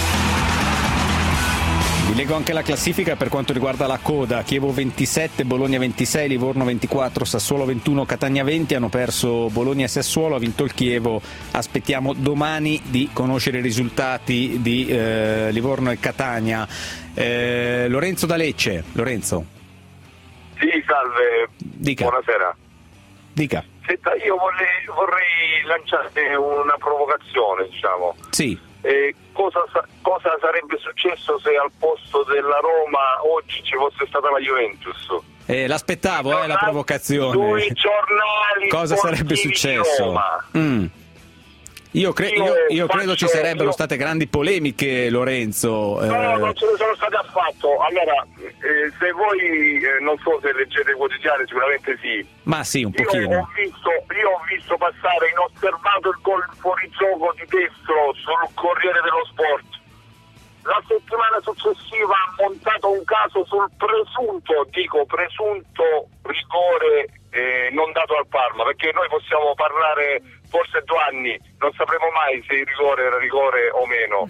Vi leggo anche la classifica per quanto riguarda la coda. Chievo 27, Bologna 26, Livorno 24, Sassuolo 21, Catania 20. Hanno perso Bologna e Sassuolo, ha vinto il Chievo. Aspettiamo domani di conoscere i risultati di Livorno e Catania. Lorenzo da Lecce. Lorenzo. Sì, salve. Dica. Buonasera. Dica. Senta, io vorrei lanciare una provocazione, diciamo. Sì. cosa sarebbe successo se al posto della Roma oggi ci fosse stata la Juventus? L'aspettavo, la provocazione. Sui giornali cosa sarebbe successo? Io credo ci sarebbero state grandi polemiche, Lorenzo. No, non ce ne sono state affatto. Allora, se voi non so se leggete i quotidiani, sicuramente sì. Ma sì, un pochino. Io ho visto passare inosservato il gol fuorigioco di Destro sul Corriere dello Sport. La settimana successiva ha montato un caso sul presunto rigore non dato al Parma, perché noi possiamo parlare forse 2 anni, non sapremo mai se il rigore era rigore o meno.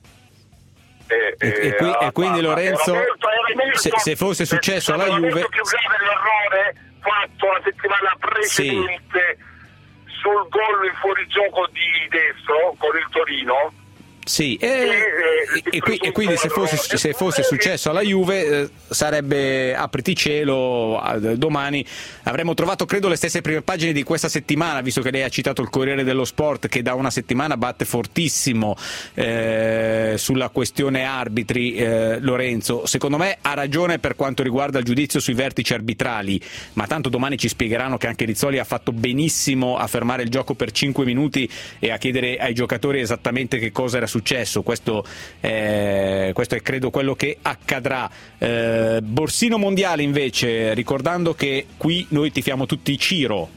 E quindi Lorenzo, se fosse successo alla Juve, più grave l'errore fatto la settimana precedente sul gol in fuorigioco di Destro con il Torino. Sì, e quindi se fosse successo alla Juve sarebbe apriti cielo, domani avremmo trovato credo le stesse prime pagine di questa settimana, visto che lei ha citato il Corriere dello Sport che da una settimana batte fortissimo sulla questione arbitri. Lorenzo, secondo me ha ragione per quanto riguarda il giudizio sui vertici arbitrali, ma tanto domani ci spiegheranno che anche Rizzoli ha fatto benissimo a fermare il gioco per 5 minuti e a chiedere ai giocatori esattamente che cosa era successo. Questo è credo quello che accadrà. Borsino mondiale invece, ricordando che qui noi tifiamo tutti Ciro.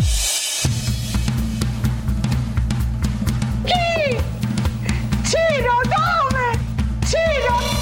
Chi? Ciro, dove? Ciro!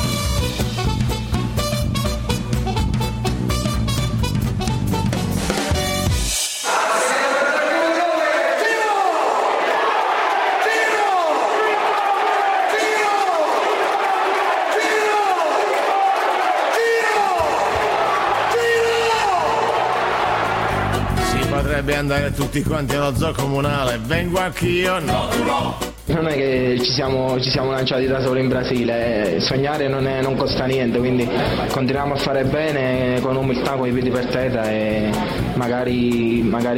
Potrebbe andare tutti quanti allo zoo comunale, vengo anch'io, no. Non è che ci siamo lanciati da solo in Brasile, sognare non costa niente, quindi continuiamo a fare bene con umiltà, con i piedi per terra e magari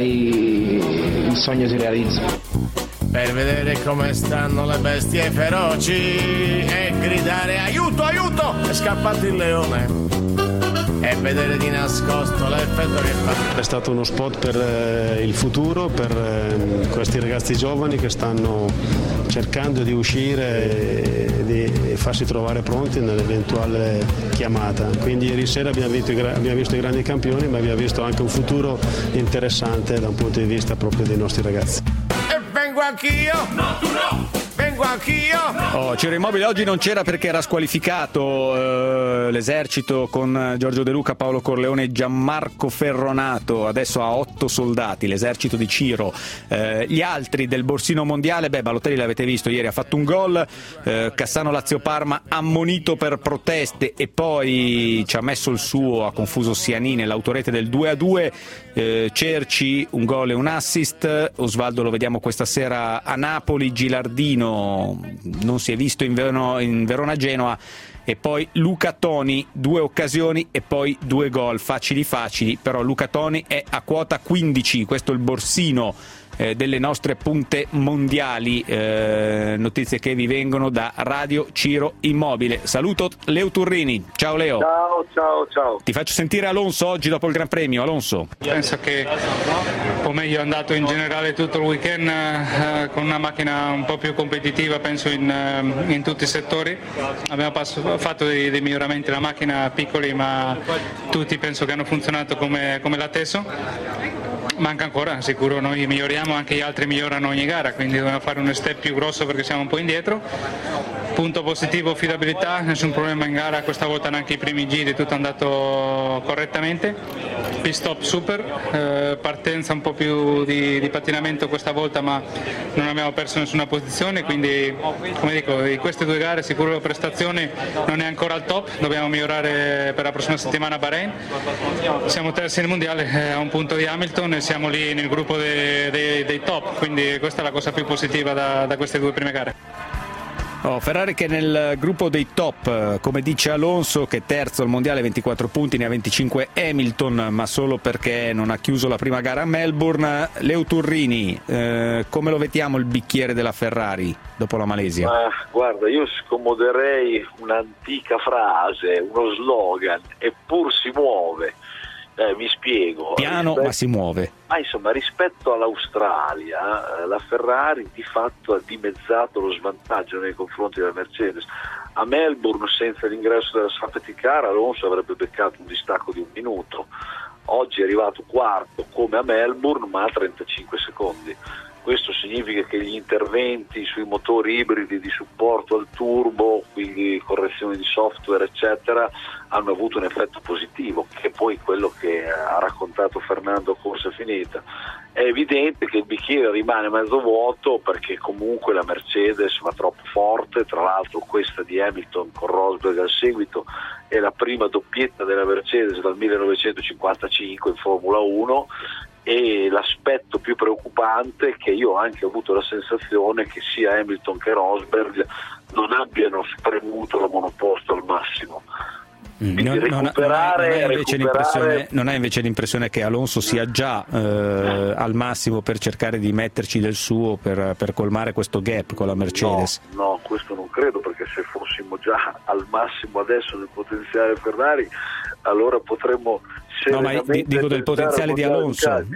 il sogno si realizza. Per vedere come stanno le bestie feroci e gridare aiuto, aiuto, è scappato il leone. E vedere di nascosto l'effetto che fa. È stato uno spot per il futuro, per questi ragazzi giovani che stanno cercando di uscire e di farsi trovare pronti nell'eventuale chiamata. Quindi ieri sera abbiamo visto i grandi campioni, ma abbiamo visto anche un futuro interessante da un punto di vista proprio dei nostri ragazzi. E vengo anch'io! No, tu no! Vengo anch'io! Ciro Immobile oggi non c'era perché era squalificato l'esercito con Giorgio De Luca, Paolo Corleone e Gianmarco Ferronato. Adesso ha 8 soldati l'esercito di Ciro. Gli altri del Borsino mondiale, Balotelli l'avete visto ieri, ha fatto un gol, Cassano Lazio Parma ammonito per proteste e poi ci ha messo il suo, ha confuso Siani nell'autorete del 2-2. Cerci un gol e un assist. Osvaldo lo vediamo questa sera a Napoli. Gilardino non si è visto in Verona Genoa, e poi Luca Toni 2 occasioni e poi 2 gol facili, però Luca Toni è a quota 15. Questo è il Borsino delle nostre punte mondiali. Notizie che vi vengono da Radio Ciro Immobile. Saluto Leo Turrini. Ciao Leo. Ciao. Ti faccio sentire Alonso oggi dopo il Gran Premio. Alonso. Penso che o meglio è andato in generale tutto il weekend con una macchina un po' più competitiva, penso in tutti i settori. Abbiamo fatto dei miglioramenti alla macchina piccoli, ma tutti penso che hanno funzionato come l'atteso. Manca ancora, sicuro noi miglioriamo, anche gli altri migliorano ogni gara, quindi dobbiamo fare un step più grosso perché siamo un po' indietro. Punto positivo, affidabilità, nessun problema in gara, questa volta neanche i primi giri, tutto è andato correttamente. Pit stop super, partenza un po' più di pattinamento questa volta, ma non abbiamo perso nessuna posizione, quindi come dico, in queste 2 gare sicuro la prestazione non è ancora al top, dobbiamo migliorare per la prossima settimana a Bahrain. Siamo terzi nel mondiale a un punto di Hamilton e siamo lì nel gruppo dei top, quindi questa è la cosa più positiva da queste 2 prime gare. Ferrari che è nel gruppo dei top, come dice Alonso, che è terzo al mondiale, 24 punti, ne ha 25 Hamilton, ma solo perché non ha chiuso la prima gara a Melbourne. Leo Turrini, come lo vediamo il bicchiere della Ferrari dopo la Malesia? Guarda, io scomoderei un'antica frase, uno slogan, eppur si muove. Mi spiego. Piano, ma si muove. Ma insomma, rispetto all'Australia, la Ferrari di fatto ha dimezzato lo svantaggio nei confronti della Mercedes. A Melbourne, senza l'ingresso della safety car, Alonso avrebbe beccato un distacco di 1 minuto. Oggi è arrivato quarto come a Melbourne, ma a 35 secondi. Questo significa che gli interventi sui motori ibridi di supporto al turbo, quindi correzioni di software eccetera, hanno avuto un effetto positivo, che è poi quello che ha raccontato Fernando a corsa finita. È evidente che il bicchiere rimane mezzo vuoto perché comunque la Mercedes va troppo forte, tra l'altro questa di Hamilton con Rosberg al seguito è la prima doppietta della Mercedes dal 1955 in Formula 1, e l'aspetto più preoccupante è che io ho anche avuto la sensazione che sia Hamilton che Rosberg non abbiano spremuto la monoposto al massimo. Non hai invece l'impressione che Alonso sia già al massimo per cercare di metterci del suo per colmare questo gap con la Mercedes? No, questo non credo, perché se fossimo già al massimo adesso del potenziale Ferrari, allora potremmo... No, ma dico del potenziale di Alonso,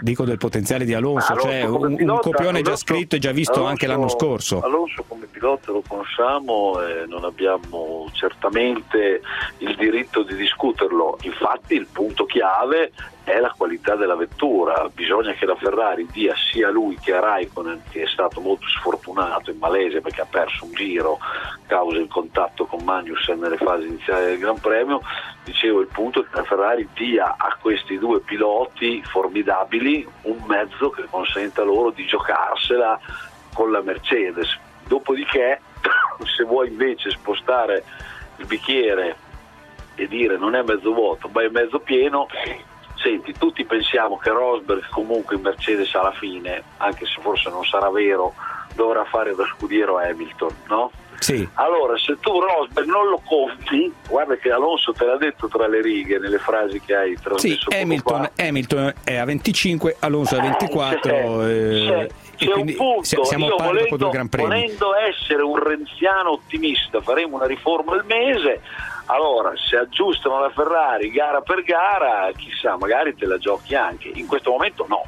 cioè un copione già scritto e già visto Alonso, anche l'anno scorso. Alonso come pilota lo conosciamo e non abbiamo certamente il diritto di discuterlo. Infatti il punto chiave è la qualità della vettura. Bisogna che la Ferrari dia sia lui che a Raikkonen, che è stato molto sfortunato in Malesia perché ha perso un giro causa il contatto con Magnussen nelle fasi iniziali del Gran Premio. Dicevo, il punto è che la Ferrari dia a questi due piloti formidabili un mezzo che consenta loro di giocarsela con la Mercedes. Dopodiché, se vuoi invece spostare il bicchiere e dire non è mezzo vuoto ma è mezzo pieno, senti, tutti pensiamo che Rosberg comunque in Mercedes alla fine, anche se forse non sarà vero, dovrà fare da scudiero a Hamilton, no? Sì. Allora, se tu Rosberg non lo conti, guarda che Alonso te l'ha detto tra le righe nelle frasi che hai trasmesso. Sì, Hamilton è a 25, Alonso è a 24. C'è un punto, siamo io pari dopo 2 Gran Premi. Volendo essere un renziano ottimista, faremo una riforma al mese. Allora, se aggiustano la Ferrari gara per gara, chissà, magari te la giochi anche. In questo momento no.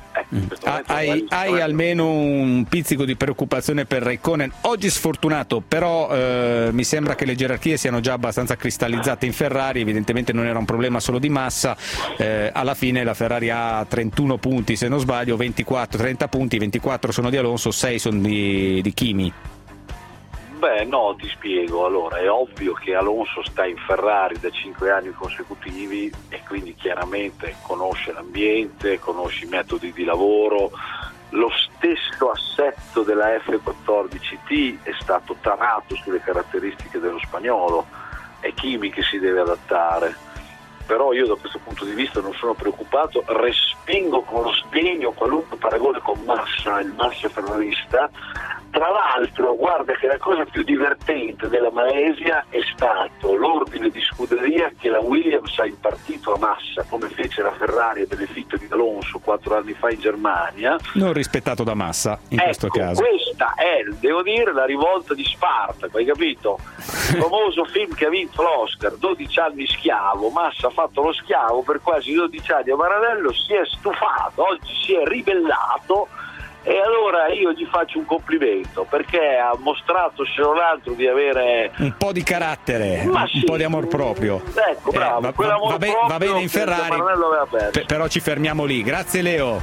Hai almeno un pizzico di preoccupazione per Raikkonen, oggi sfortunato, però mi sembra che le gerarchie siano già abbastanza cristallizzate in Ferrari. Evidentemente non era un problema solo di massa, alla fine la Ferrari ha 31 punti se non sbaglio, 30 punti, 24 sono di Alonso, 6 sono di Kimi. Beh, no, ti spiego. Allora, è ovvio che Alonso sta in Ferrari da 5 anni consecutivi e quindi chiaramente conosce l'ambiente, conosce i metodi di lavoro. Lo stesso assetto della F14T è stato tarato sulle caratteristiche dello spagnolo, è Kimi che si deve adattare. Però io da questo punto di vista non sono preoccupato, respingo con lo sdegno qualunque paragone con Massa, il Massa ferrarista. Tra l'altro, guarda che la cosa più divertente della Malesia è stato l'ordine di scuderia che la Williams ha impartito a Massa, come fece la Ferrari a beneficio di Alonso 4 anni fa in Germania. Non rispettato da Massa in questo caso. Questa è, devo dire, la rivolta di Sparta, hai capito? Il famoso film che ha vinto l'Oscar, 12 anni schiavo. Massa ha fatto lo schiavo per quasi 12 anni a Maranello, si è stufato, oggi si è ribellato. E allora io gli faccio un complimento perché ha mostrato se non altro di avere un po' di carattere, un po' di amor proprio. Ecco, bravo, va bene in Ferrari, però ci fermiamo lì. Grazie Leo.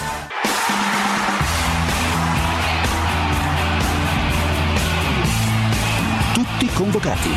Tutti convocati.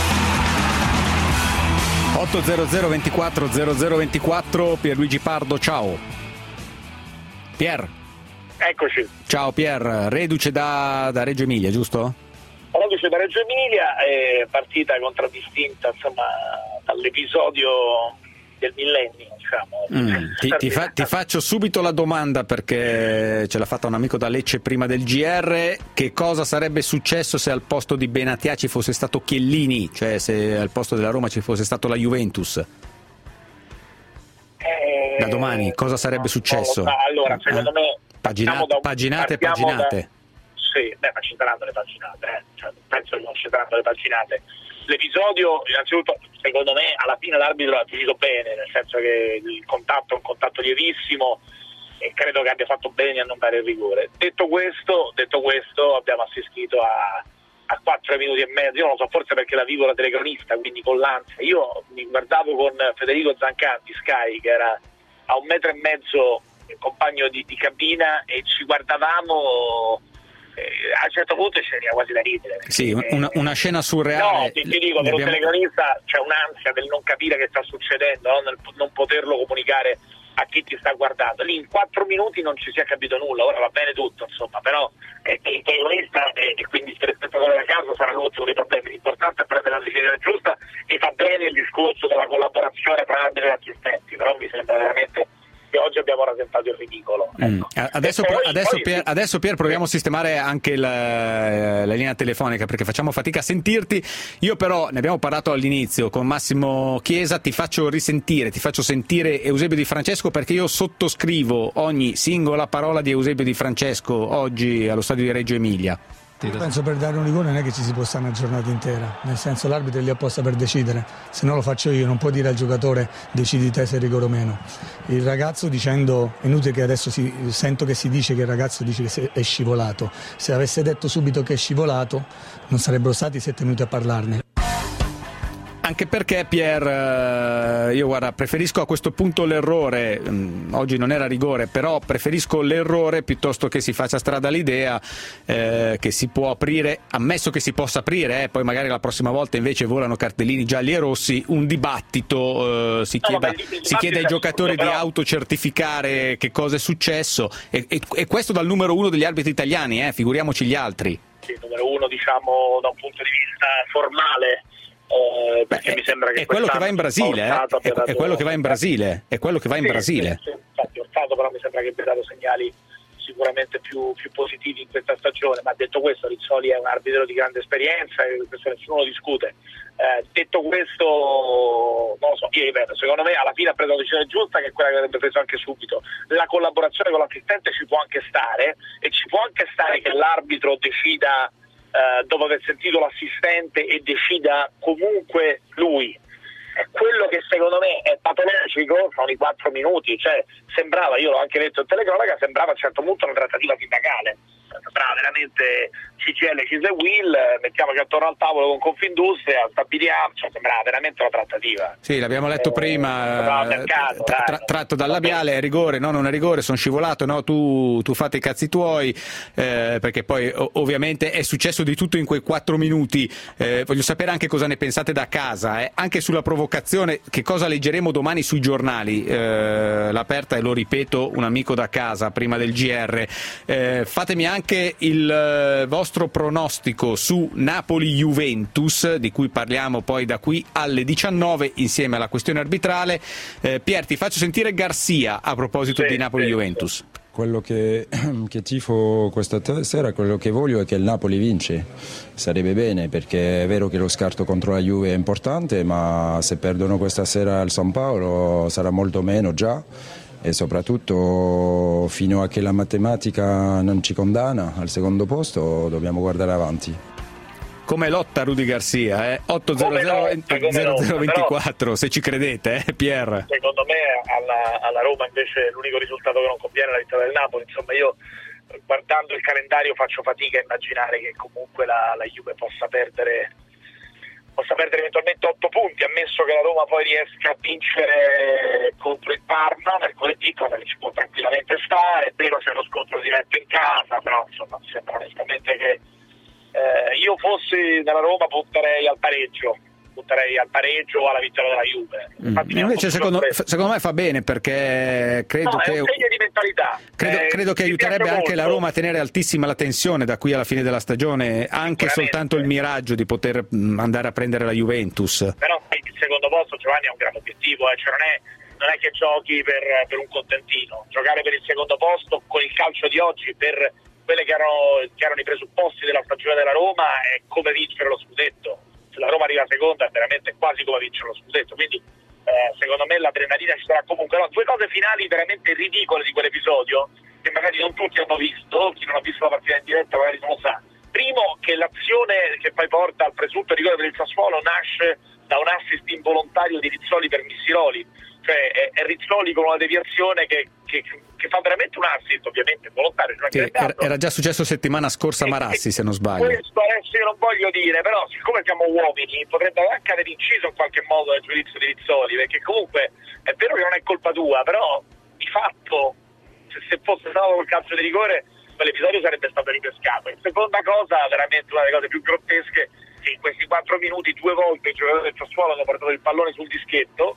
800 24 0024. Pierluigi Pardo, ciao. Pier. Eccoci. Ciao Pier, reduce da Reggio Emilia, giusto? Reduce da Reggio Emilia, partita contraddistinta insomma dall'episodio del millennio, diciamo. Ti faccio subito la domanda, perché ce l'ha fatta un amico da Lecce prima del GR: che cosa sarebbe successo se al posto di Benatia ci fosse stato Chiellini, cioè se al posto della Roma ci fosse stato la Juventus? Da domani cosa sarebbe successo? Allora, secondo me paginate. Sì, ma ci saranno le paginate, cioè, penso che non ci saranno le paginate. L'episodio, innanzitutto, secondo me alla fine l'arbitro ha finito bene, nel senso che il contatto è un contatto lievissimo e credo che abbia fatto bene a non dare il rigore. Detto questo, abbiamo assistito a 4 minuti e mezzo, io non lo so, forse perché la vivo da telecronista, quindi con l'ansia. Io mi guardavo con Federico Zancanti, Sky, che era a 1,5 metri compagno di cabina, e ci guardavamo. A un certo punto ci veniva quasi da ridere. Sì, una scena surreale. No, ti dico, per un telecronista c'è un'ansia del non capire che sta succedendo, no? Nel non poterlo comunicare a chi ti sta guardando. Lì in 4 minuti non ci si è capito nulla, ora va bene tutto, insomma, però il telecronista e quindi il spettatore da caso sarà l'ultimo dei problemi. L'importante è prendere la decisione giusta, e fa bene il discorso della collaborazione tra arbitri e assistenti, però mi sembra veramente che oggi abbiamo rasentato il ridicolo. Ecco. Adesso Pier, proviamo a sistemare anche la linea telefonica, perché facciamo fatica a sentirti. Io però, ne abbiamo parlato all'inizio con Massimo Chiesa, ti faccio sentire Eusebio Di Francesco, perché io sottoscrivo ogni singola parola di Eusebio Di Francesco oggi allo stadio di Reggio Emilia. Io penso per dare un rigore non è che ci si può stare una giornata intera, nel senso l'arbitro è lì apposta per decidere, se no lo faccio io, non può dire al giocatore decidi te se è rigore o meno. Il ragazzo dicendo, è inutile che adesso sento che si dice che il ragazzo dice che è scivolato, se avesse detto subito che è scivolato non sarebbero stati 7 minuti a parlarne. Anche perché, Pier, io guarda, preferisco a questo punto l'errore, oggi non era rigore, però preferisco l'errore piuttosto che si faccia strada l'idea che si può aprire, ammesso che si possa aprire, poi magari la prossima volta invece volano cartellini gialli e rossi, un dibattito, si chiede ai giocatori di autocertificare che cosa è successo, e questo dal numero 1 degli arbitri italiani, figuriamoci gli altri. Sì, numero 1, diciamo, da un punto di vista formale. Perché mi sembra che è quello che va in Brasile, è quello che va in Brasile, Sì, infatti Orsato, però mi sembra che abbia dato segnali sicuramente più positivi in questa stagione, ma detto questo Rizzoli è un arbitro di grande esperienza e questo nessuno lo discute. Detto questo, non lo so, io ripeto, secondo me alla fine ha preso la decisione giusta, che è quella che avrebbe preso anche subito. La collaborazione con l'assistente ci può anche stare, e ci può anche stare che l'arbitro decida dopo aver sentito l'assistente e decida comunque lui. È quello che secondo me è patologico, sono i 4 minuti, cioè sembrava, io l'ho anche detto in telecronaca, sembrava a un certo punto una trattativa sindacale, sembrava veramente CGL, CISL e Will, mettiamoci attorno al tavolo con Confindustria, stabiliamo, cioè sembrava veramente una trattativa. Sì, l'abbiamo letto prima, tratto dal labiale, è rigore, no, non è rigore, sono scivolato, no, tu fate i cazzi tuoi, perché poi ovviamente è successo di tutto in quei 4 minuti. Voglio sapere anche cosa ne pensate da casa, anche sulla provocazione, che cosa leggeremo domani sui giornali, l'aperta, e lo ripeto, un amico da casa prima del GR. Fatemi anche il vostro pronostico su Napoli-Juventus, di cui parliamo poi da qui alle 19 insieme alla questione arbitrale. Pier, ti faccio sentire Garcia a proposito di Napoli-Juventus. Quello che tifo questa sera, quello che voglio è che il Napoli vince, sarebbe bene, perché è vero che lo scarto contro la Juve è importante, ma se perdono questa sera al San Paolo sarà molto meno già, e soprattutto fino a che la matematica non ci condanna al secondo posto dobbiamo guardare avanti. Come lotta Rudy Garcia, 800-0024, se ci credete, Pier. Secondo me alla Roma invece l'unico risultato che non conviene è la vittoria del Napoli. Insomma, io guardando il calendario faccio fatica a immaginare che comunque la Juve possa perdere eventualmente 8 punti, ammesso che la Roma poi riesca a vincere contro il Parma mercoledì, cosa che ci può tranquillamente stare. È vero, c'è lo scontro diretto in casa, però insomma mi sembra onestamente che io fossi nella Roma punterei al pareggio o alla vittoria della Juve. Invece secondo me fa bene, perché credo che è un segno di mentalità. Credo che aiuterebbe anche la Roma a tenere altissima la tensione da qui alla fine della stagione, anche soltanto il miraggio di poter andare a prendere la Juventus. Però il secondo posto, Giovanni, è un un grande obiettivo, cioè non è che giochi per un contentino. Giocare per il secondo posto con il calcio di oggi, per quelle che erano i presupposti della stagione della Roma, è come vincere lo scudetto. Se la Roma arriva seconda è veramente quasi come vincere lo scudetto, quindi secondo me l'adrenalina ci sarà comunque. No, due cose finali veramente ridicole di quell'episodio, che magari non tutti hanno visto, chi non ha visto la partita in diretta magari non lo sa. Primo, che l'azione che poi porta al presunto rigore per il Sassuolo nasce da un assist involontario di Rizzoli per Missiroli, cioè è Rizzoli con una deviazione che fa veramente un assist, ovviamente volontario. Era già successo settimana scorsa a Marassi, se non sbaglio. Questo adesso io non voglio dire, però siccome siamo uomini potrebbe anche aver inciso in qualche modo nel giudizio di Rizzoli, perché comunque è vero che non è colpa tua, però di fatto se fosse stato col calcio di rigore quell'episodio sarebbe stato ripescato. E seconda cosa, veramente una delle cose più grottesche, che in questi 4 minuti 2 volte i giocatori del Sassuolo hanno portato il pallone sul dischetto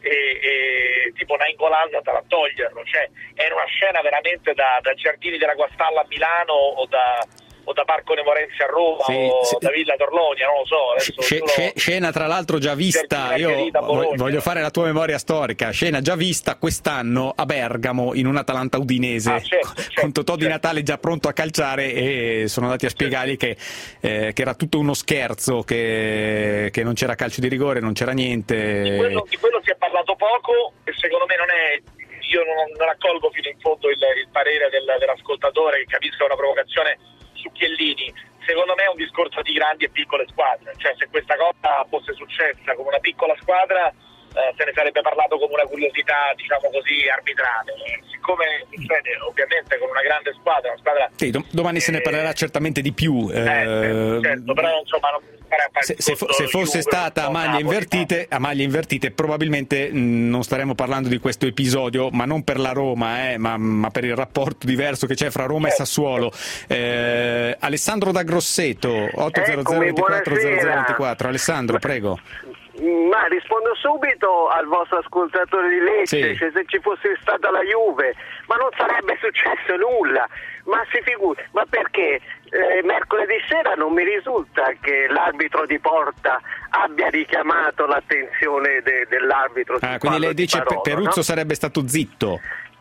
e tipo Nainggolan andava a toglierlo, cioè era una scena veramente da Giardini della Guastalla a Milano o da Parco Nemorenzi a Roma, da Villa Torlonia, non lo so. Scena tra l'altro già vista, io voglio fare la tua memoria storica, scena già vista quest'anno a Bergamo in un Atalanta Udinese, con Totò Di Natale già pronto a calciare, e sono andati a spiegargli che era tutto uno scherzo, che non c'era calcio di rigore, non c'era niente. Di quello si è parlato poco, e secondo me non è... Io non accolgo fino in fondo il parere dell'ascoltatore, che capisca una provocazione su Chiellini. Secondo me è un discorso di grandi e piccole squadre, cioè se questa cosa fosse successa con una piccola squadra se ne sarebbe parlato come una curiosità, diciamo così, arbitrale. Siccome succede ovviamente con una grande squadra, sì, domani se ne parlerà certamente di più. Certo, però insomma non se fosse stata a maglie invertite probabilmente non staremmo parlando di questo episodio, ma non per la Roma, ma per il rapporto diverso che c'è fra Roma e Sassuolo. Alessandro da Grosseto, 800 24 0024. Alessandro, prego. Ma rispondo subito al vostro ascoltatore di Lecce, sì. Cioè, se ci fosse stata la Juve, ma non sarebbe successo nulla, ma si figuri, ma perché mercoledì sera non mi risulta che l'arbitro di porta abbia richiamato l'attenzione dell'arbitro. Quindi lei dice Peruzzo, no? Sarebbe stato zitto.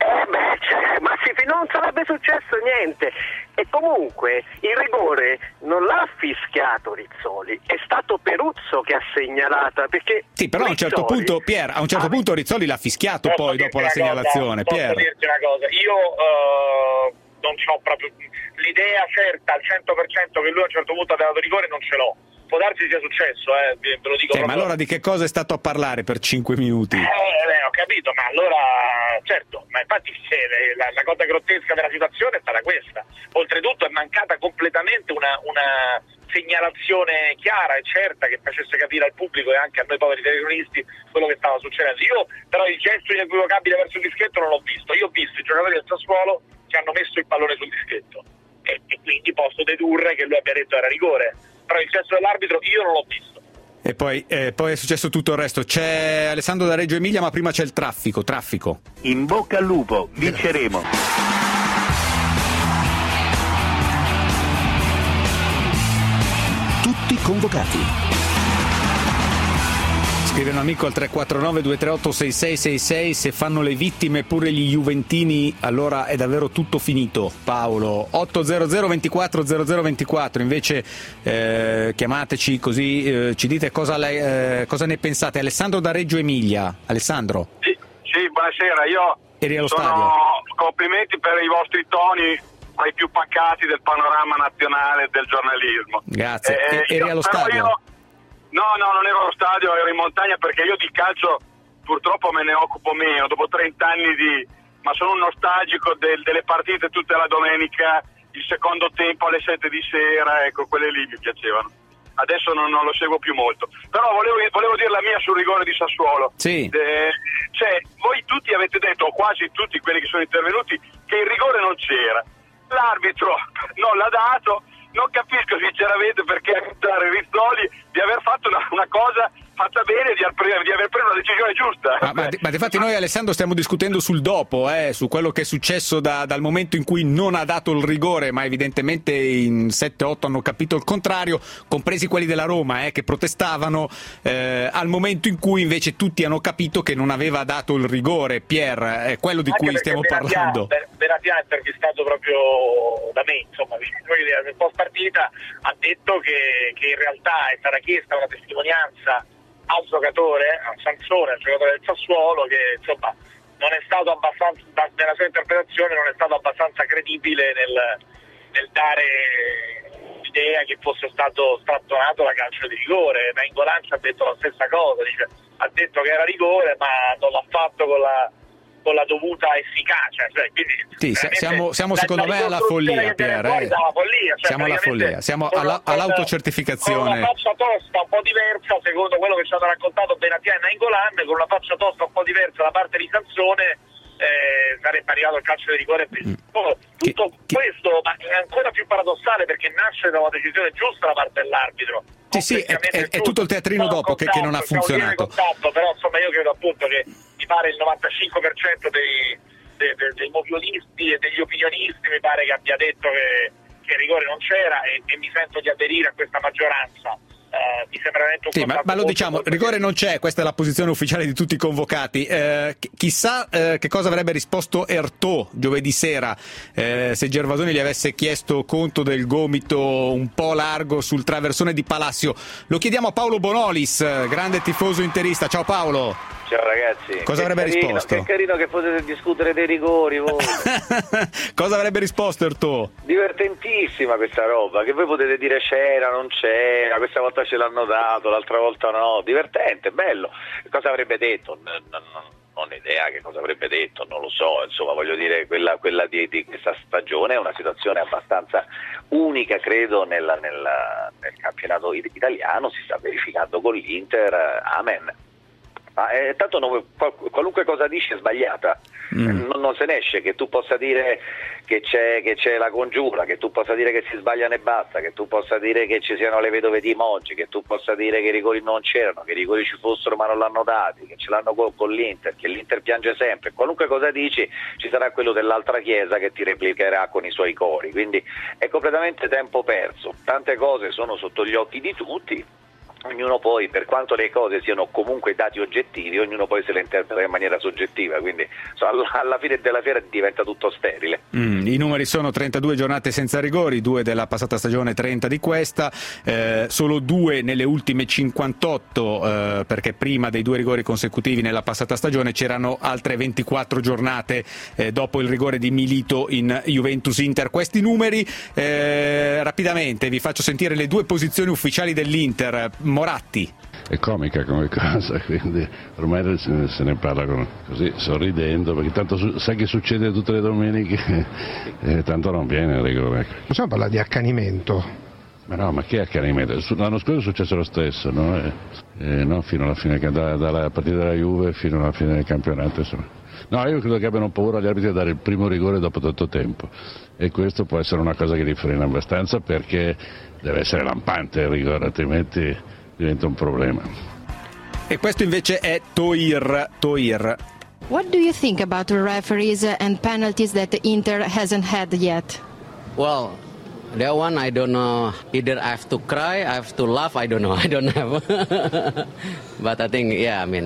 Non sarebbe successo niente. E comunque il rigore non l'ha fischiato Rizzoli, è stato Peruzzo che ha segnalato, perché sì, però Rizzoli... a un certo punto, Pier, punto Rizzoli l'ha fischiato poi dopo la segnalazione. Posso dirti una cosa, io non c'ho proprio l'idea certa al 100% che lui a un certo punto aveva dato rigore, non ce l'ho. Può darsi sia successo, ve lo dico proprio. Ma allora di che cosa è stato a parlare per 5 minuti? Ho capito, ma allora certo, ma infatti la cosa grottesca della situazione è stata questa. Oltretutto è mancata completamente una segnalazione chiara e certa che facesse capire al pubblico e anche a noi poveri telecronisti quello che stava succedendo. Io però il gesto inequivocabile verso il dischetto non l'ho visto. Io ho visto i giocatori del Sassuolo che hanno messo il pallone sul dischetto e quindi posso dedurre che lui abbia detto era rigore. Però il gesto dell'arbitro io non l'ho visto. E poi è successo tutto il resto. C'è Alessandro da Reggio Emilia, ma prima c'è il traffico. In bocca al lupo, vinceremo. Tutti convocati. Scrive un amico al 349 238 6666, se fanno le vittime pure gli juventini allora è davvero tutto finito. Paolo 800 24 0024, invece chiamateci così ci dite cosa ne pensate. Alessandro da Reggio Emilia. Alessandro. Sì, buonasera, io eri allo stadio. Complimenti per i vostri toni ai più pacati del panorama nazionale del giornalismo. Grazie. Eri allo stadio? No, non ero allo stadio, ero in montagna perché io di calcio purtroppo me ne occupo meno, dopo 30 anni ma sono un nostalgico delle partite tutte la domenica, il secondo tempo alle 7 di sera, ecco, quelle lì mi piacevano. Adesso non lo seguo più molto. Però volevo dire la mia sul rigore di Sassuolo. Sì. Voi tutti avete detto, o quasi tutti quelli che sono intervenuti, che il rigore non c'era. L'arbitro non l'ha dato. Non capisco sinceramente perché accusare Rizzoli di aver fatto una cosa fatta bene, di aver preso la decisione giusta. Ma infatti noi, Alessandro, stiamo discutendo sul dopo, su quello che è successo dal momento in cui non ha dato il rigore, ma evidentemente in 7-8 hanno capito il contrario, compresi quelli della Roma che protestavano, al momento in cui invece tutti hanno capito che non aveva dato il rigore. Pier, è quello di cui stiamo parlando. Benatia è intervistato proprio da me, insomma, nel post partita ha detto che in realtà è stata chiesta una testimonianza al giocatore, a Sansone, al giocatore del Sassuolo, che insomma non è stato abbastanza, nella sua interpretazione non è stato abbastanza credibile nel dare l'idea che fosse stato strattonato la calcio di rigore. Nainggolan ci ha detto la stessa cosa, ha detto che era rigore ma non l'ha fatto con la dovuta efficacia, quindi siamo secondo me alla follia, Pier, siamo alla follia, siamo all'autocertificazione. Con una faccia tosta un po' diversa, secondo quello che ci hanno raccontato Benatia e Nainggolan, con una faccia tosta un po' diversa da parte di Sansone, sarebbe arrivato il calcio di rigore. Tutto questo, ma è ancora più paradossale perché nasce da una decisione giusta da parte dell'arbitro. Sì, è tutto il teatrino dopo che non ha funzionato. Però insomma io credo appunto che mi pare il 95% dei moviolisti e degli opinionisti mi pare che abbia detto che il rigore non c'era, e mi sento di aderire a questa maggioranza. Mi sembra veramente ma lo diciamo, rigore non c'è, questa è la posizione ufficiale di tutti i convocati. Chissà che cosa avrebbe risposto Ertò giovedì sera se Gervasoni gli avesse chiesto conto del gomito un po' largo sul traversone di Palacio. Lo chiediamo a Paolo Bonolis, grande tifoso interista. Ciao Paolo. Ciao ragazzi. Cosa avrebbe risposto? Che carino che potete discutere dei rigori voi. Cosa avrebbe risposto Ertò? Divertentissima questa roba, che voi potete dire c'era, non c'era, questa volta ce l'hanno dato, l'altra volta no. Divertente, bello. Cosa avrebbe detto? Non ho idea che cosa avrebbe detto, non lo so, insomma voglio dire quella di questa stagione è una situazione abbastanza unica, credo, nel campionato italiano, si sta verificando con l'Inter, amen. Ma tanto qualunque cosa dici è sbagliata, non se ne esce, che tu possa dire che c'è la congiura, che tu possa dire che si sbagliano e basta, che tu possa dire che ci siano le vedove di Moggi, che tu possa dire che i rigori non c'erano, che i rigori ci fossero ma non l'hanno dati, che ce l'hanno con l'Inter, che l'Inter piange sempre. Qualunque cosa dici ci sarà quello dell'altra chiesa che ti replicherà con i suoi cori, quindi è completamente tempo perso. Tante cose sono sotto gli occhi di tutti. Ognuno poi, per quanto le cose siano comunque dati oggettivi, ognuno poi se le interpreta in maniera soggettiva, quindi alla fine della fiera diventa tutto sterile. I numeri sono 32 giornate senza rigori, 2 della passata stagione, 30 di questa, solo 2 nelle ultime 58, perché prima dei 2 rigori consecutivi nella passata stagione c'erano altre 24 giornate dopo il rigore di Milito in Juventus-Inter. Questi numeri, rapidamente vi faccio sentire le 2 posizioni ufficiali dell'Inter. Moratti. È comica come cosa, quindi ormai se ne parla così sorridendo, perché tanto sai che succede tutte le domeniche, tanto non viene il rigore. Possiamo parlare di accanimento? Ma che accanimento? L'anno scorso è successo lo stesso, no? Fino alla fine, dalla partita della Juve fino alla fine del campionato, insomma. No, io credo che abbiano paura gli arbitri a dare il primo rigore dopo tanto tempo, e questo può essere una cosa che li frena abbastanza, perché deve essere lampante il rigore, altrimenti diventa un problema. E questo invece è Toir. What do you think about the referees and penalties that Inter hasn't had yet? Well, that one I don't know. Either I have to cry, I have to laugh, I don't know. I don't have. But I think,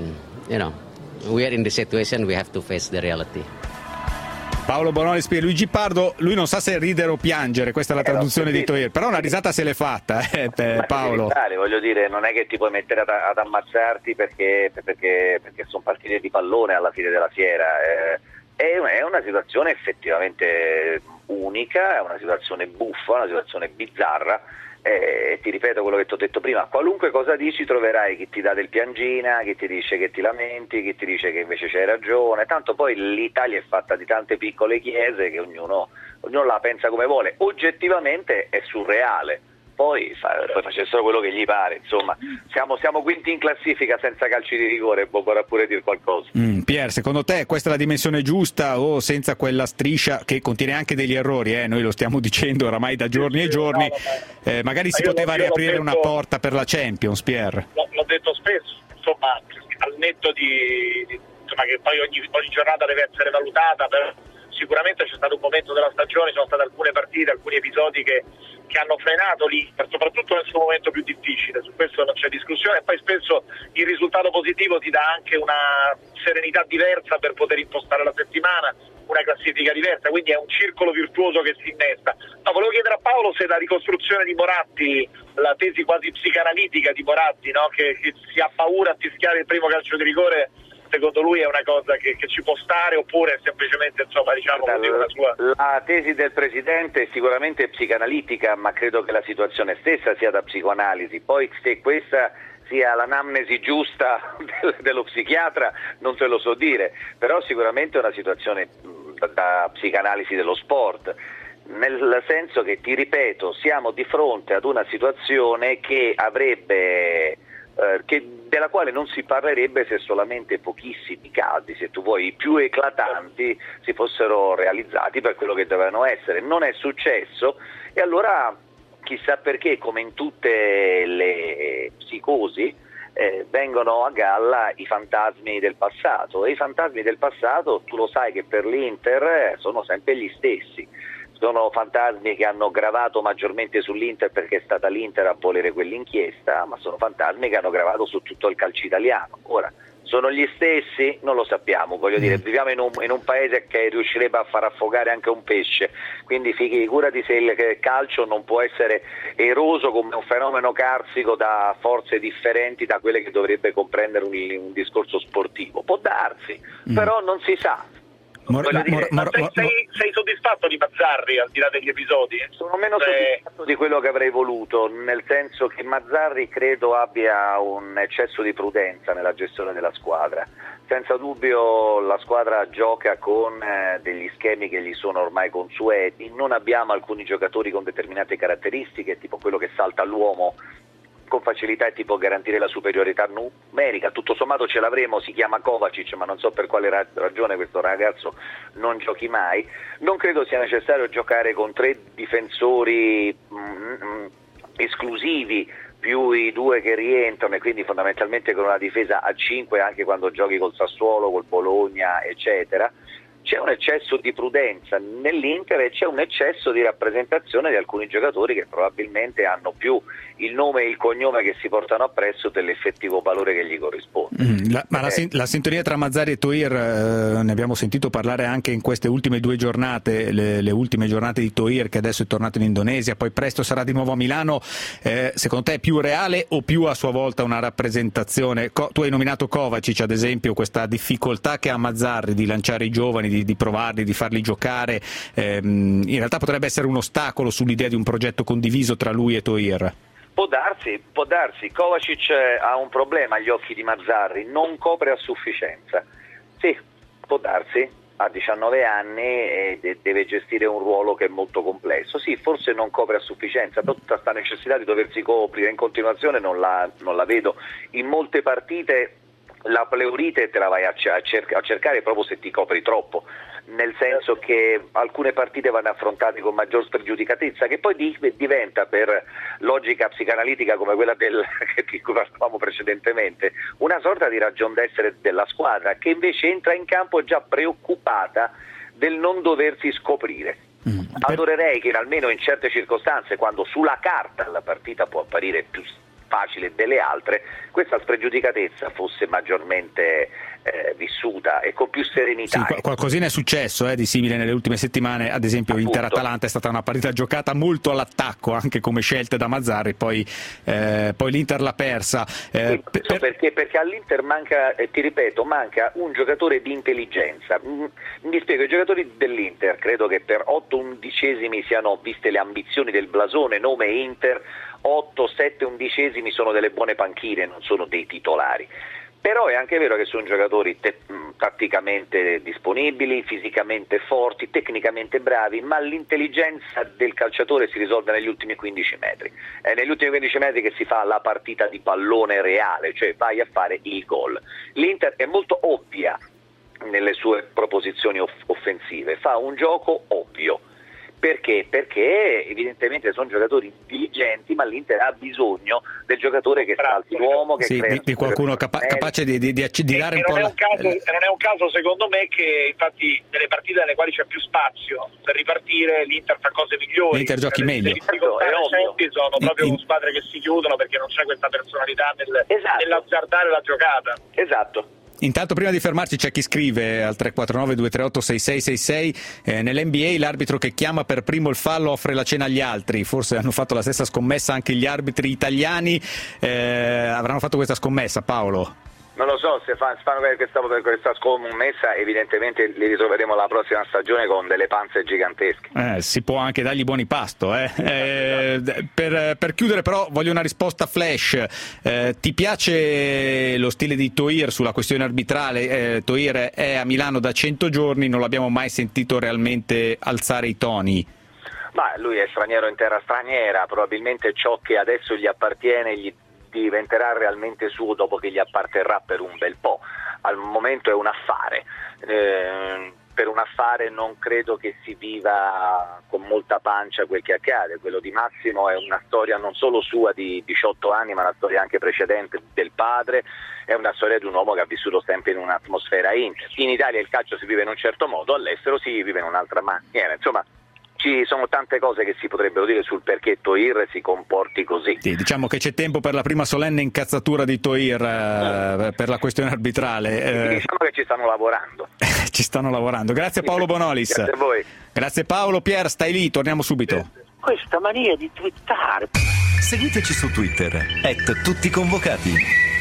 we are in the situation, we have to face the reality. Paolo Bonolis, Pierluigi Pardo, lui non sa se ridere o piangere, questa è la traduzione di Toir, però una risata se l'è fatta, Paolo. Voglio dire, non è che ti puoi mettere ad ammazzarti perché sono partite di pallone alla fine della fiera, è una situazione effettivamente unica, è una situazione buffa, una situazione bizzarra. E ti ripeto quello che ti ho detto prima, qualunque cosa dici troverai chi ti dà del piangina, chi ti dice che ti lamenti, chi ti dice che invece c'hai ragione, tanto poi l'Italia è fatta di tante piccole chiese che ognuno la pensa come vuole. Oggettivamente è surreale, poi facessero quello che gli pare, insomma. Siamo quinti in classifica senza calci di rigore, vorrà pure dire qualcosa. Pier, secondo te questa è la dimensione giusta o senza quella striscia che contiene anche degli errori, noi lo stiamo dicendo oramai da giorni e giorni, magari si poteva riaprire una porta per la Champions, Pier? L'ho detto spesso, insomma, al netto insomma, che poi ogni giornata deve essere valutata, però sicuramente c'è stato un momento della stagione, sono state alcune partite, alcuni episodi che hanno frenato l'Inter, soprattutto nel suo momento più difficile, su questo non c'è discussione, e poi spesso il risultato positivo ti dà anche una serenità diversa per poter impostare la settimana, una classifica diversa, quindi è un circolo virtuoso che si innesta. No, volevo chiedere a Paolo se la ricostruzione di Moratti, la tesi quasi psicanalitica di Moratti, no? che si ha paura a fischiare il primo calcio di rigore, secondo lui è una cosa che ci può stare, oppure è semplicemente, insomma, diciamo così, una sua... La tesi del Presidente è sicuramente psicanalitica, ma credo che la situazione stessa sia da psicoanalisi. Poi se questa sia l'anamnesi giusta dello psichiatra non te lo so dire, però sicuramente è una situazione da psicanalisi dello sport, nel senso che, ti ripeto, siamo di fronte ad una situazione che della quale non si parlerebbe se solamente pochissimi casi, se tu vuoi, i più eclatanti si fossero realizzati per quello che dovevano essere. Non è successo e allora chissà perché, come in tutte le psicosi, vengono a galla i fantasmi del passato, e i fantasmi del passato, tu lo sai che per l'Inter sono sempre gli stessi. Sono fantasmi che hanno gravato maggiormente sull'Inter perché è stata l'Inter a volere quell'inchiesta, ma sono fantasmi che hanno gravato su tutto il calcio italiano. Ora, sono gli stessi? Non lo sappiamo, voglio dire, viviamo in un paese che riuscirebbe a far affogare anche un pesce, quindi figurati se il calcio non può essere eroso come un fenomeno carsico da forze differenti da quelle che dovrebbe comprendere un discorso sportivo. Può darsi, però non si sa. Sei soddisfatto di Mazzarri, al di là degli episodi? Sono meno soddisfatto di quello che avrei voluto, nel senso che Mazzarri credo abbia un eccesso di prudenza nella gestione della squadra. Senza dubbio la squadra gioca con degli schemi che gli sono ormai consueti, non abbiamo alcuni giocatori con determinate caratteristiche, tipo quello che salta all'uomo con facilità e tipo garantire la superiorità numerica. Tutto sommato ce l'avremo, si chiama Kovacic, ma non so per quale ragione questo ragazzo non giochi mai. Non credo sia necessario giocare con 3 difensori esclusivi più i 2 che rientrano, e quindi fondamentalmente con una difesa a 5 anche quando giochi col Sassuolo, col Bologna, eccetera. C'è un eccesso di prudenza nell'Inter e c'è un eccesso di rappresentazione di alcuni giocatori che probabilmente hanno più il nome e il cognome che si portano appresso dell'effettivo valore che gli corrisponde. La sintonia tra Mazzarri e Thohir, ne abbiamo sentito parlare anche in queste ultime 2 giornate, le ultime giornate di Thohir, che adesso è tornato in Indonesia, poi presto sarà di nuovo a Milano. Secondo te è più reale o più a sua volta una rappresentazione? Tu hai nominato Kovacic, ad esempio, questa difficoltà che ha Mazzarri di lanciare i giovani, di provarli, di farli giocare, in realtà potrebbe essere un ostacolo sull'idea di un progetto condiviso tra lui e Thohir? Può darsi. Kovacic ha un problema agli occhi di Mazzarri, non copre a sufficienza. Sì, può darsi, ha 19 anni e deve gestire un ruolo che è molto complesso. Sì, forse non copre a sufficienza, però tutta questa necessità di doversi coprire in continuazione non la vedo. In molte partite la pleurite te la vai a cercare proprio se ti copri troppo, nel senso che alcune partite vanno affrontate con maggior spregiudicatezza, che poi diventa, per logica psicanalitica come quella di cui parlavamo precedentemente, una sorta di ragion d'essere della squadra, che invece entra in campo già preoccupata del non doversi scoprire. Adorerei che almeno in certe circostanze, quando sulla carta la partita può apparire più facile delle altre, questa spregiudicatezza fosse maggiormente vissuta e con più serenità. Sì, qualcosina è successo di simile nelle ultime settimane, ad esempio Inter-Atalanta è stata una partita giocata molto all'attacco anche come scelte da Mazzarri, poi l'Inter l'ha persa. Perché all'Inter manca, ti ripeto, manca un giocatore di intelligenza. Mi spiego, i giocatori dell'Inter credo che per 8/11 siano, viste le ambizioni del blasone nome Inter, 8, 7 undicesimi sono delle buone panchine, non sono dei titolari. Però è anche vero che sono giocatori tatticamente disponibili, fisicamente forti, tecnicamente bravi, ma l'intelligenza del calciatore si risolve negli ultimi 15 metri. È negli ultimi 15 metri che si fa la partita di pallone reale, cioè vai a fare il gol. L'Inter è molto ovvia nelle sue proposizioni offensive, fa un gioco ovvio. Perché? Perché evidentemente sono giocatori intelligenti, ma l'Inter ha bisogno del giocatore che salti l'uomo, che di qualcuno capace di dare un po'. Non è un caso secondo me che infatti nelle partite nelle quali c'è più spazio per ripartire l'Inter fa cose migliori. L'Inter giochi meglio. Sono proprio squadre che si chiudono perché non c'è questa personalità nell'azzardare la giocata. Esatto. Intanto prima di fermarci c'è chi scrive al 349-238-6666 nell'NBA l'arbitro che chiama per primo il fallo offre la cena agli altri, forse hanno fatto la stessa scommessa anche gli arbitri italiani, avranno fatto questa scommessa, Paolo? Non lo so, se fanno questa scommessa evidentemente li ritroveremo la prossima stagione con delle panze gigantesche. Si può anche dargli buoni pasto. Per chiudere però voglio una risposta flash. Ti piace lo stile di Thohir sulla questione arbitrale? Thohir è a Milano da 100 giorni, non l'abbiamo mai sentito realmente alzare i toni. Ma lui è straniero in terra straniera, probabilmente ciò che adesso gli appartiene gli diventerà realmente suo dopo che gli apparterrà per un bel po'. Al momento è un affare, per un affare non credo che si viva con molta pancia quel che accade. Quello di Massimo è una storia non solo sua di 18 anni, ma una storia anche precedente del padre, è una storia di un uomo che ha vissuto sempre in un'atmosfera Inter. In Italia il calcio si vive in un certo modo, all'estero si vive in un'altra maniera, insomma ci sono tante cose che si potrebbero dire sul perché Thohir si comporti così. Sì, diciamo che c'è tempo per la prima solenne incazzatura di Thohir per la questione arbitrale. Diciamo che ci stanno lavorando. Ci stanno lavorando. Grazie Paolo Bonolis. Grazie a voi. Grazie Paolo. Pier, stai lì, torniamo subito. Questa mania di twittare. Seguiteci su Twitter, @tutticonvocati.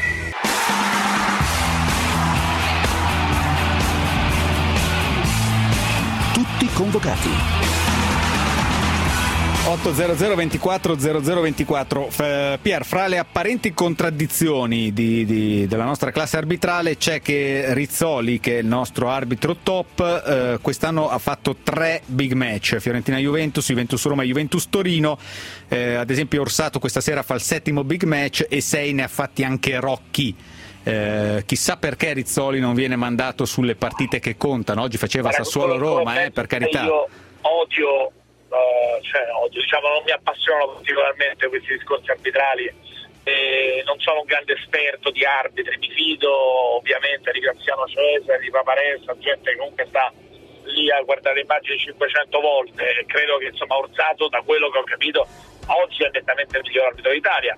Tutti convocati. 800 24 0024. Pier, fra le apparenti contraddizioni della nostra classe arbitrale c'è che Rizzoli, che è il nostro arbitro top, quest'anno ha fatto 3 big match: Fiorentina-Juventus, Juventus-Roma e Juventus-Torino. Ad esempio Orsato questa sera fa il 7° big match e 6 ne ha fatti anche Rocchi. Chissà perché Rizzoli non viene mandato sulle partite che contano. Oggi faceva Sassuolo-Roma, per carità. Io odio, diciamo, non mi appassionano particolarmente questi discorsi arbitrali, non sono un grande esperto di arbitri, mi fido ovviamente di Graziano Cesare, di Paparessa, gente che comunque sta lì a guardare immagini 500 volte, e credo che insomma Orsato, da quello che ho capito, oggi è nettamente il miglior arbitro d'Italia,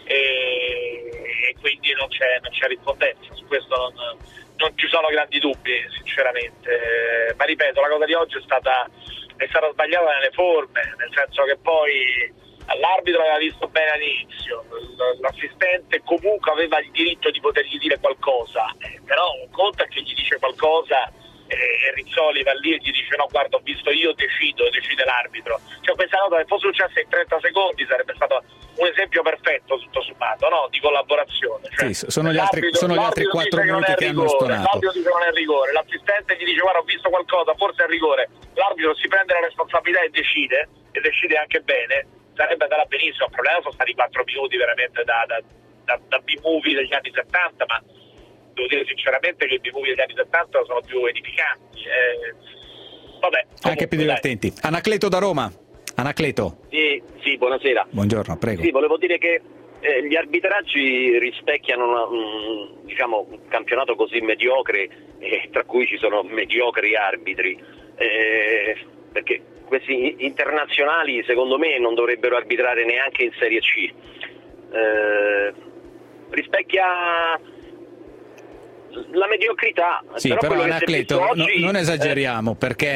e quindi non c'è rispondenza, su questo non ci sono grandi dubbi sinceramente, ma ripeto, la cosa di oggi è stata sbagliata nelle forme, nel senso che poi l'arbitro aveva visto bene all'inizio, l'assistente comunque aveva il diritto di potergli dire qualcosa, però un conto è che gli dice qualcosa e Rizzoli va lì e gli dice no, guarda, ho visto io, decide l'arbitro. Cioè questa cosa, se fosse successa in 30 secondi sarebbe stato un esempio perfetto tutto sommato, no? Di collaborazione. Cioè, sì, sono gli altri 4 minuti che hanno stonato. L'arbitro dice non è rigore, l'assistente gli dice guarda, ho visto qualcosa, forse è rigore, l'arbitro si prende la responsabilità e decide anche bene, sarebbe andata benissimo. Il problema sono stati 4 minuti veramente da B-movie degli anni 70, ma devo dire sinceramente che i B-movie degli anni 70 sono più edificanti, vabbè, comunque, anche più divertenti. Anacleto da Roma. Anacleto. Sì, buonasera. Buongiorno, prego. Sì, volevo dire che gli arbitraggi rispecchiano un campionato così mediocre, tra cui ci sono mediocri arbitri, perché questi internazionali secondo me non dovrebbero arbitrare neanche in Serie C. Rispecchia la mediocrità. Sì, però Anacleto, oggi, non esageriamo,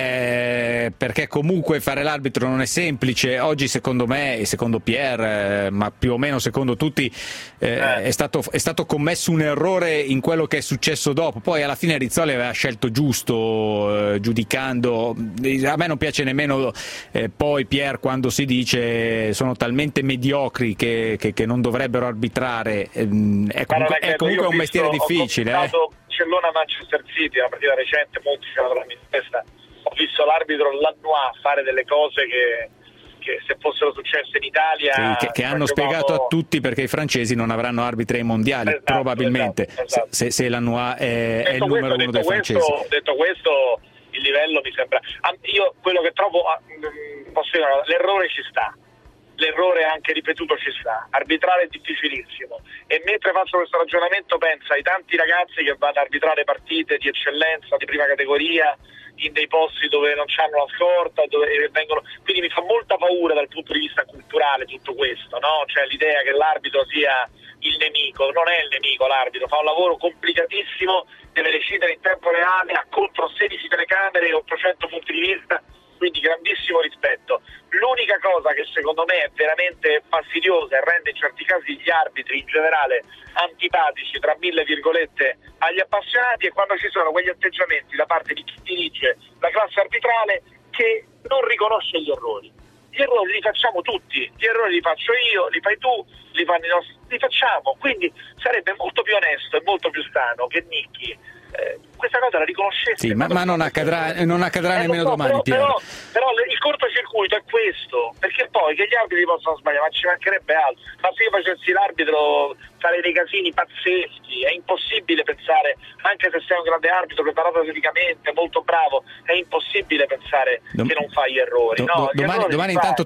perché comunque fare l'arbitro non è semplice. Oggi secondo me e secondo Pierre, ma più o meno secondo tutti, è stato commesso un errore in quello che è successo dopo. Poi alla fine Rizzoli aveva scelto giusto, giudicando. A me non piace nemmeno poi Pierre quando si dice sono talmente mediocri che non dovrebbero arbitrare. È comunque un mestiere difficile. Barcellona-Manchester City, una partita recente, molti ce l'avranno in testa. Ho visto l'arbitro Lanois fare delle cose che se fossero successe in Italia che hanno spiegato a tutti perché i francesi non avranno arbitri ai mondiali, probabilmente. Esatto. Se Lanois è il numero uno dei francesi. Detto questo, il livello mi sembra, io quello che trovo, posso dire, l'errore ci sta, l'errore anche ripetuto ci sta, arbitrare è difficilissimo, e mentre faccio questo ragionamento penso ai tanti ragazzi che vanno a arbitrare partite di eccellenza, di prima categoria, in dei posti dove non c'hanno la scorta, quindi mi fa molta paura dal punto di vista culturale tutto questo, no? Cioè l'idea che l'arbitro sia il nemico, non è il nemico l'arbitro, fa un lavoro complicatissimo, deve decidere in tempo reale contro 16 telecamere e 800 punti di vista, quindi grandissimo rispetto. L'unica cosa che secondo me è veramente fastidiosa e rende in certi casi gli arbitri in generale antipatici, tra mille virgolette, agli appassionati, è quando ci sono quegli atteggiamenti da parte di chi dirige la classe arbitrale che non riconosce gli errori. Gli errori li facciamo tutti, gli errori li faccio io, li fai tu, li fanno i nostri, li facciamo, quindi sarebbe molto più onesto e molto più sano che Nicchi questa cosa la riconoscesse. Sì, ma non accadrà nemmeno domani. Però il cortocircuito è questo, perché poi che gli arbitri possano sbagliare, ma ci mancherebbe altro. Ma se io facessi l'arbitro farei dei casini pazzeschi, è impossibile pensare, anche se sei un grande arbitro preparato atleticamente, molto bravo, è impossibile pensare che non fai errori. Domani intanto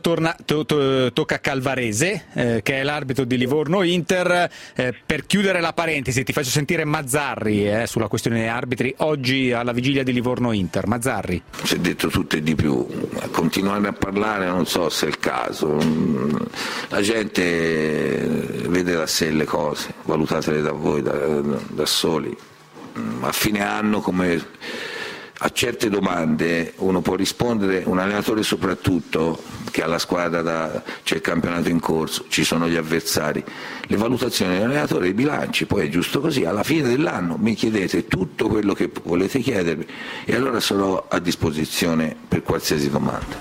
tocca a Calvarese, che è l'arbitro di Livorno-Inter. Per chiudere la parentesi ti faccio sentire Mazzarri sulla questione dei arbitri oggi alla vigilia di Livorno-Inter. Mazzarri. Si è detto tutto e di più, continuare a parlare non so se è il caso, la gente vede da sé le cose, valutatele da voi, da soli. A fine anno, come a certe domande uno può rispondere, un allenatore soprattutto che ha la squadra, c'è il campionato in corso, ci sono gli avversari, le valutazioni dell'allenatore, i bilanci, poi è giusto così, alla fine dell'anno mi chiedete tutto quello che volete chiedermi e allora sarò a disposizione per qualsiasi domanda.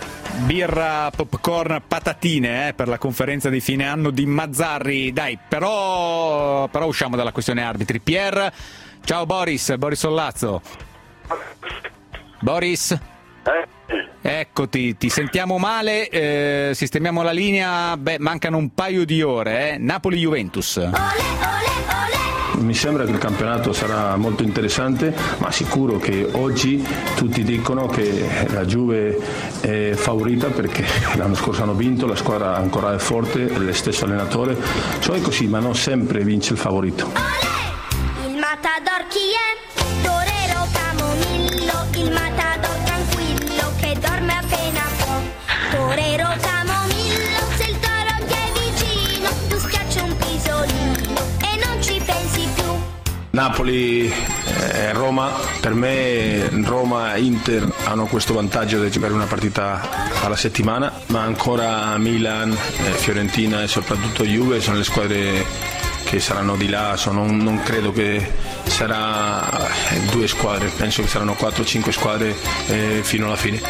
Birra, popcorn, patatine per la conferenza di fine anno di Mazzarri. Dai, però usciamo dalla questione arbitri. Pierre, ciao Boris Sollazzo. Boris? Eccoti, ti sentiamo male, sistemiamo la linea, mancano un paio di ore, Napoli-Juventus. Mi sembra che il campionato sarà molto interessante, ma sicuro che oggi tutti dicono che la Juve è favorita perché l'anno scorso hanno vinto, la squadra ancora è forte, lo stesso allenatore, cioè è così, ma non sempre vince il favorito. Il matador chi è? Torero Camomillo, il matador tranquillo che dorme appena può. Torero Camomillo, se il toro ti è vicino, tu schiacci un pisolino e non ci pensi più. Napoli e Roma, per me Roma e Inter hanno questo vantaggio di giocare una partita alla settimana, ma ancora Milan, Fiorentina e soprattutto Juve sono le squadre che saranno di là, non credo che sarà 2 squadre, penso che saranno 4-5 squadre fino alla fine.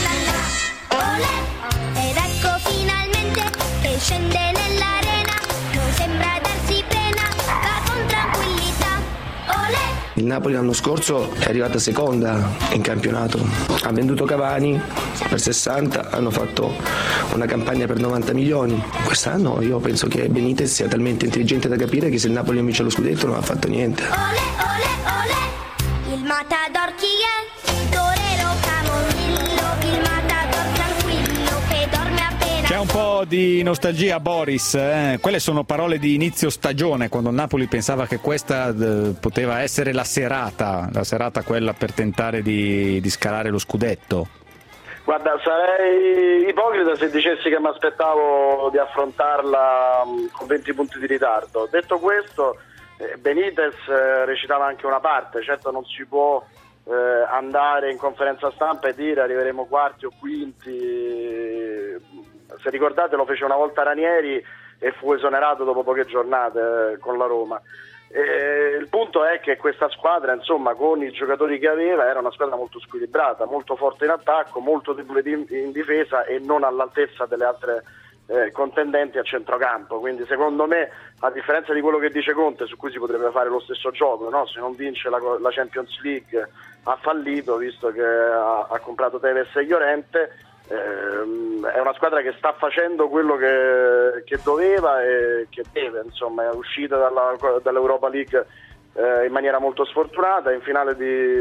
Ed ecco finalmente che scende nell'arena, non sembra darsi pena, va con tranquillità. Olè! Il Napoli l'anno scorso è arrivata seconda in campionato, ha venduto Cavani per 60, hanno fatto una campagna per 90 milioni. Quest'anno io penso che Benitez sia talmente intelligente da capire che se il Napoli non vince lo scudetto non ha fatto niente. Il matador chi è? Torero Camomillo, il matador tranquillo che dorme appena. C'è un po' di nostalgia, Boris, Quelle sono parole di inizio stagione, quando il Napoli pensava che questa poteva essere la serata quella per tentare di scalare lo scudetto. Guarda, sarei ipocrita se dicessi che mi aspettavo di affrontarla con 20 punti di ritardo. Detto questo, Benitez recitava anche una parte, certo non si può andare in conferenza stampa e dire arriveremo quarti o quinti. Se ricordate lo fece una volta Ranieri e fu esonerato dopo poche giornate con la Roma. Il punto è che questa squadra, insomma, con i giocatori che aveva, era una squadra molto squilibrata, molto forte in attacco, molto debole in difesa e non all'altezza delle altre contendenti a centrocampo. Quindi secondo me, a differenza di quello che dice Conte, su cui si potrebbe fare lo stesso gioco, no? Se non vince la Champions League ha fallito, visto che ha comprato Tevez e Llorente. È una squadra che sta facendo quello che doveva e che deve, insomma, è uscita dall'Europa League in maniera molto sfortunata, in finale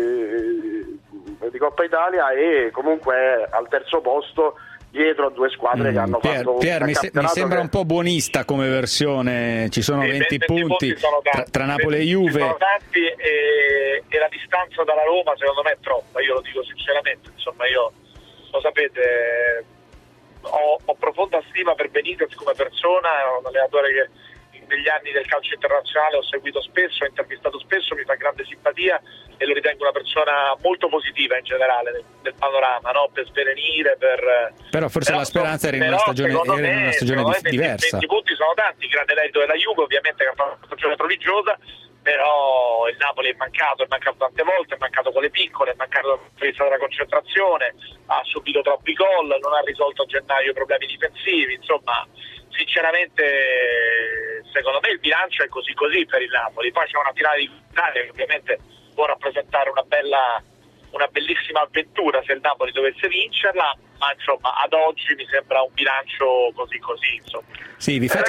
di Coppa Italia, e comunque è al terzo posto dietro a due squadre che hanno fatto mi sembra un po' buonista come versione. Ci sono 20 punti tra Napoli e Juve, sono tanti, e la distanza dalla Roma secondo me è troppa, io lo dico sinceramente. Insomma, io lo sapete, ho profonda stima per Benitez come persona, è un allenatore che negli anni del calcio internazionale ho seguito spesso, ho intervistato spesso, mi fa grande simpatia e lo ritengo una persona molto positiva in generale del panorama, no? Per svelenire, però forse la speranza era in una stagione diversa. 20 punti sono tanti, grande merito della Juve ovviamente, che ha fatto una stagione prodigiosa, però il Napoli è mancato tante volte, è mancato con le piccole, è mancato dalla concentrazione, ha subito troppi gol, non ha risolto a gennaio i problemi difensivi. Insomma, sinceramente secondo me il bilancio è così per il Napoli. Poi c'è una finale di Italia che ovviamente può rappresentare una bellissima avventura se il Napoli dovesse vincerla, ma insomma ad oggi mi sembra un bilancio così insomma. Sì, ragazzi,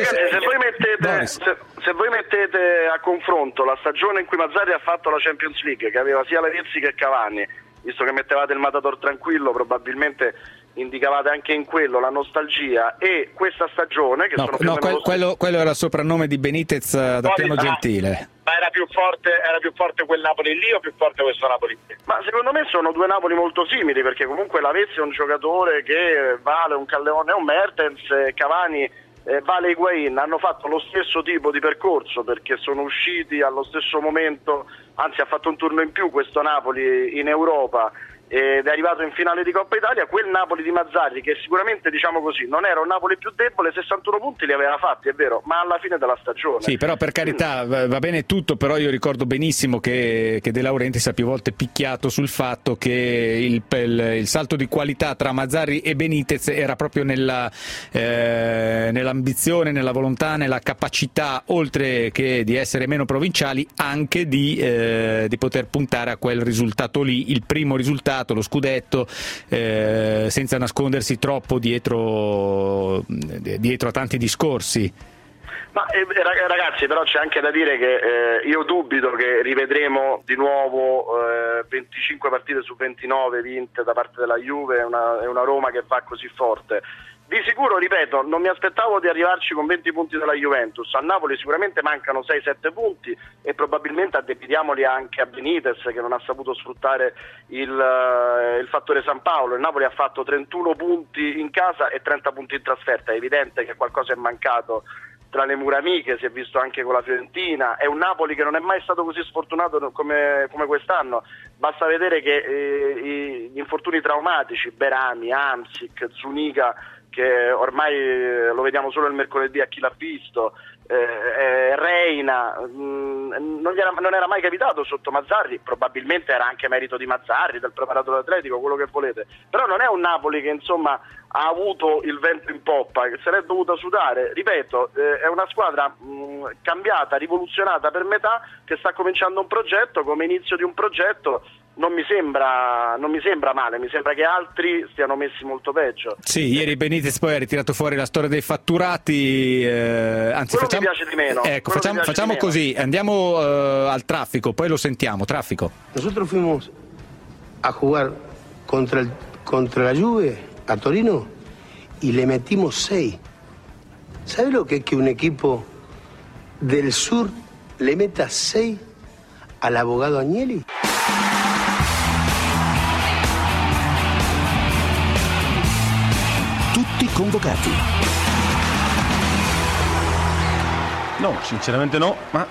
se voi mettete a confronto la stagione in cui Mazzarri ha fatto la Champions League, che aveva sia Lavezzi che Cavani, visto che mettevate il Matador tranquillo, probabilmente indicavate anche in quello la nostalgia, e questa stagione che quello era il soprannome di Benitez da Piano Gentile. Ma era più forte quel Napoli lì o più forte questo Napoli lì? Ma secondo me sono due Napoli molto simili, perché comunque Lavezzi è un giocatore che vale un Calleone e un Mertens, Cavani vale Higuain, hanno fatto lo stesso tipo di percorso perché sono usciti allo stesso momento, anzi ha fatto un turno in più questo Napoli in Europa ed è arrivato in finale di Coppa Italia. Quel Napoli di Mazzarri, che sicuramente, diciamo così, non era un Napoli più debole, 61 punti li aveva fatti, è vero, ma alla fine della stagione. Sì, però per carità va bene tutto, però io ricordo benissimo che De Laurentiis ha più volte picchiato sul fatto che il salto di qualità tra Mazzarri e Benitez era proprio nell'ambizione, nella volontà, nella capacità, oltre che di essere meno provinciali, anche di poter puntare a quel risultato lì, il primo risultato, lo scudetto, senza nascondersi troppo dietro a tanti discorsi. Ma ragazzi, però c'è anche da dire che io dubito che rivedremo di nuovo 25 partite su 29 vinte da parte della Juve, è una Roma che va così forte. Di sicuro, ripeto, non mi aspettavo di arrivarci con 20 punti dalla Juventus. A Napoli sicuramente mancano 6-7 punti e probabilmente addebitiamoli anche a Benitez, che non ha saputo sfruttare il fattore San Paolo. Il Napoli ha fatto 31 punti in casa e 30 punti in trasferta. È evidente che qualcosa è mancato tra le mura amiche, si è visto anche con la Fiorentina. È un Napoli che non è mai stato così sfortunato come quest'anno. Basta vedere che gli infortuni traumatici, Berami, Hamsik, Zuniga, che ormai lo vediamo solo il mercoledì a chi l'ha visto, Reina, non era mai capitato sotto Mazzarri, probabilmente era anche merito di Mazzarri, del preparatore atletico, quello che volete, però non è un Napoli che insomma ha avuto il vento in poppa, che se l'è dovuta sudare. Ripeto, è una squadra cambiata, rivoluzionata per metà, che sta cominciando un progetto, come inizio di un progetto. Non mi sembra male, mi sembra che altri stiano messi molto peggio. Sì, ieri Benitez poi ha ritirato fuori la storia dei fatturati, anzi mi piace di meno. Ecco, facciamo così, andiamo al traffico, poi lo sentiamo. Traffico. Nosotros fuimos a jugar contra la Juve a Torino y le metimos 6. ¿Sabe lo que es que un equipo del sur le meta 6 al abogado Agnelli? Tutti convocati. No, sinceramente no, ma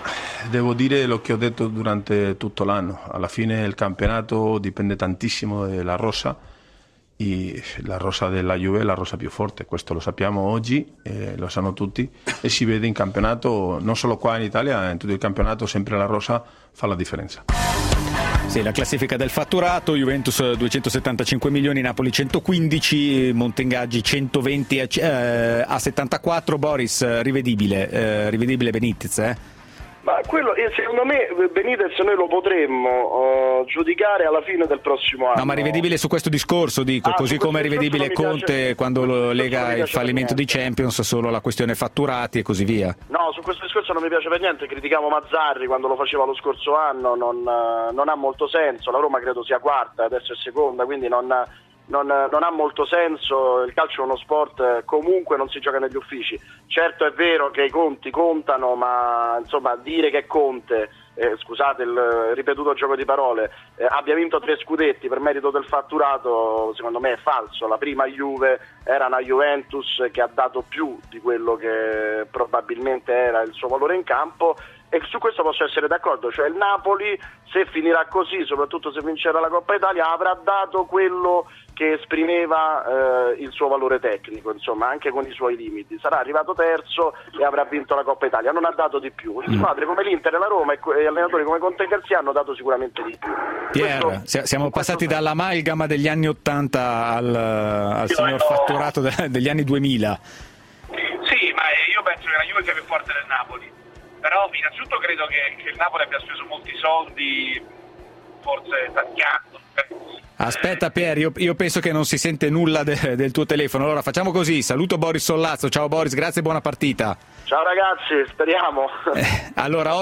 devo dire lo che ho detto durante tutto l'anno. Alla fine il campionato dipende tantissimo dalla rosa, e la rosa della Juve è la rosa più forte, questo lo sappiamo oggi, lo sanno tutti, e si vede in campionato, non solo qua in Italia, in tutto il campionato sempre la rosa fa la differenza. Sì, la classifica del fatturato: Juventus 275 milioni, Napoli 115, Montengaggi 120 a 74. Boris, rivedibile Benitez, Ma quello, secondo me Benitez noi lo potremmo giudicare alla fine del prossimo anno. No, ma rivedibile su questo discorso, dico, così come è rivedibile Conte quando lega il fallimento di Champions solo alla questione fatturati e così via. No, su questo discorso non mi piace per niente, criticavo Mazzarri quando lo faceva lo scorso anno, non ha molto senso, la Roma credo sia quarta, adesso è seconda, quindi non ha molto senso. Il calcio è uno sport, comunque non si gioca negli uffici. Certo è vero che i conti contano, ma insomma dire che Conte, scusate il ripetuto gioco di parole, abbia vinto 3 scudetti per merito del fatturato, secondo me è falso. La prima Juve era una Juventus che ha dato più di quello che probabilmente era il suo valore in campo, e su questo posso essere d'accordo, cioè il Napoli, se finirà così, soprattutto se vincerà la Coppa Italia, avrà dato quello che esprimeva il suo valore tecnico, insomma, anche con i suoi limiti. Sarà arrivato terzo e avrà vinto la Coppa Italia, non ha dato di più. Squadre come l'Inter e la Roma e allenatori come Conte e Garcia hanno dato sicuramente di più. Pierre, siamo passati dall'amalgama degli anni 80 al signor fatturato degli anni 2000. Sì, ma io penso che la Juve sia più forte del Napoli, però innanzitutto credo che il Napoli abbia speso molti soldi, forse tagliando. Aspetta Pier, io penso che non si sente nulla del tuo telefono. Allora facciamo così, saluto Boris Sollazzo. Ciao Boris, grazie e buona partita. Ciao ragazzi, speriamo. Allora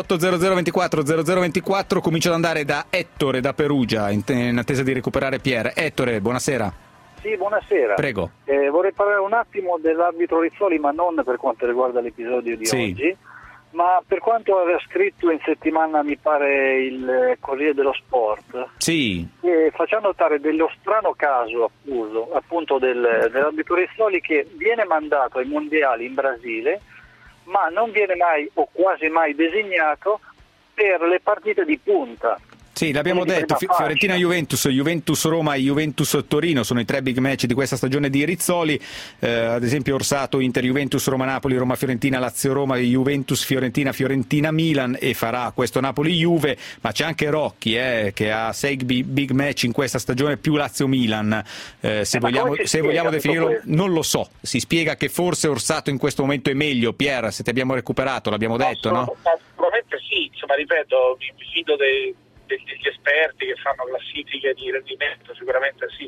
80024 comincio ad andare da Ettore da Perugia in attesa di recuperare Pier. Ettore, buonasera. Sì, buonasera. Prego. Vorrei parlare un attimo dell'arbitro Rizzoli, ma non per quanto riguarda l'episodio di oggi, ma per quanto aveva scritto in settimana, mi pare, il Corriere dello Sport. Sì. Faccia notare dello strano caso appunto dell'arbitro Rizzoli, che viene mandato ai mondiali in Brasile, ma non viene mai o quasi mai designato per le partite di punta. Sì, l'abbiamo detto, Fiorentina-Juventus, Juventus-Roma e Juventus-Torino sono i 3 big match di questa stagione di Rizzoli, ad esempio Orsato, Inter-Juventus, Roma-Napoli, Roma-Fiorentina, Lazio-Roma, Juventus-Fiorentina, Fiorentina-Milan, e farà questo Napoli-Juve, ma c'è anche Rocchi che ha 6 big match in questa stagione più Lazio-Milan, se vogliamo definirlo, non lo so, si spiega che forse Orsato in questo momento è meglio. Pier, se ti abbiamo recuperato, l'abbiamo detto, no? Probabilmente sì, insomma, ripeto, mi fido degli esperti che fanno classifiche di rendimento, sicuramente sì.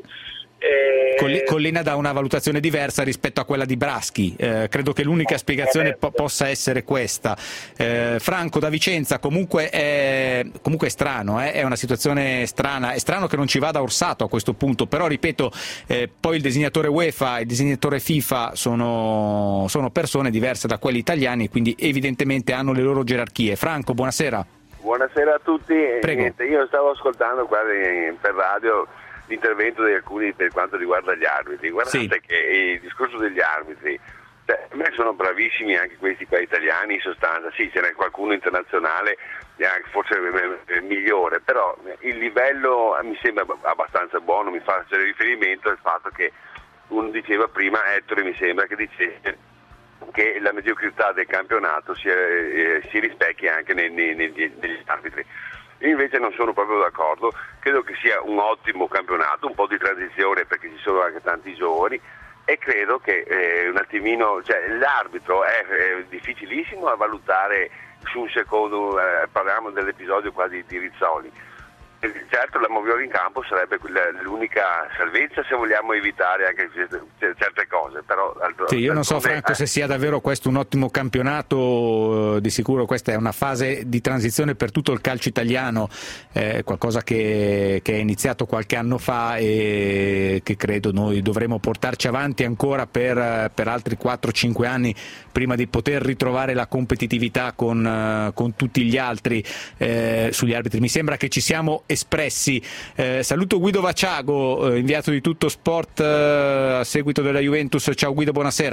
Collina dà una valutazione diversa rispetto a quella di Braschi, credo che l'unica spiegazione possa essere questa. Franco da Vicenza, comunque è strano, è una situazione strana, è strano che non ci vada Orsato a questo punto, però ripeto, poi il designatore UEFA e il designatore FIFA sono persone diverse da quelli italiani, quindi evidentemente hanno le loro gerarchie. Franco, buonasera. Buonasera a tutti. Niente, io stavo ascoltando qua per radio l'intervento di alcuni per quanto riguarda gli arbitri. Guardate che il discorso degli arbitri, a me sono bravissimi anche questi qua italiani in sostanza, sì, ce n'è qualcuno internazionale forse migliore, però il livello mi sembra abbastanza buono. Mi fa facere riferimento al fatto che uno diceva prima, Ettore mi sembra che dicesse che la mediocrità del campionato si rispecchia anche negli arbitri. Io invece non sono proprio d'accordo, credo che sia un ottimo campionato, un po' di transizione perché ci sono anche tanti giovani, e credo che un attimino, cioè l'arbitro è difficilissimo a valutare su un secondo, parliamo dell'episodio qua di Rizzoli. Certo, la moviola in campo sarebbe l'unica salvezza se vogliamo evitare anche certe cose, però sì, io non so Franco se sia davvero questo un ottimo campionato, di sicuro questa è una fase di transizione per tutto il calcio italiano, qualcosa che è iniziato qualche anno fa e che credo noi dovremo portarci avanti ancora per altri 4-5 anni prima di poter ritrovare la competitività con tutti gli altri sugli arbitri. Mi sembra che ci siamo espressi. Saluto Guido Vaciago, inviato di Tutto Sport a seguito della Juventus. Ciao Guido, buonasera.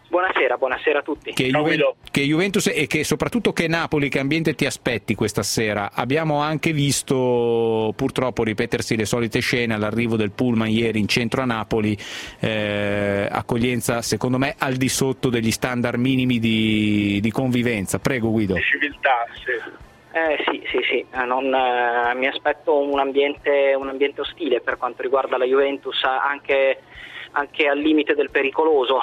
Buonasera a tutti. Che Juventus e che soprattutto che Napoli, che ambiente ti aspetti questa sera? Abbiamo anche visto purtroppo ripetersi le solite scene all'arrivo del pullman ieri in centro a Napoli, accoglienza secondo me al di sotto degli standard minimi di convivenza. Prego Guido. Di civiltà, sì. Sì. Mi aspetto un ambiente ostile per quanto riguarda la Juventus, anche al limite del pericoloso.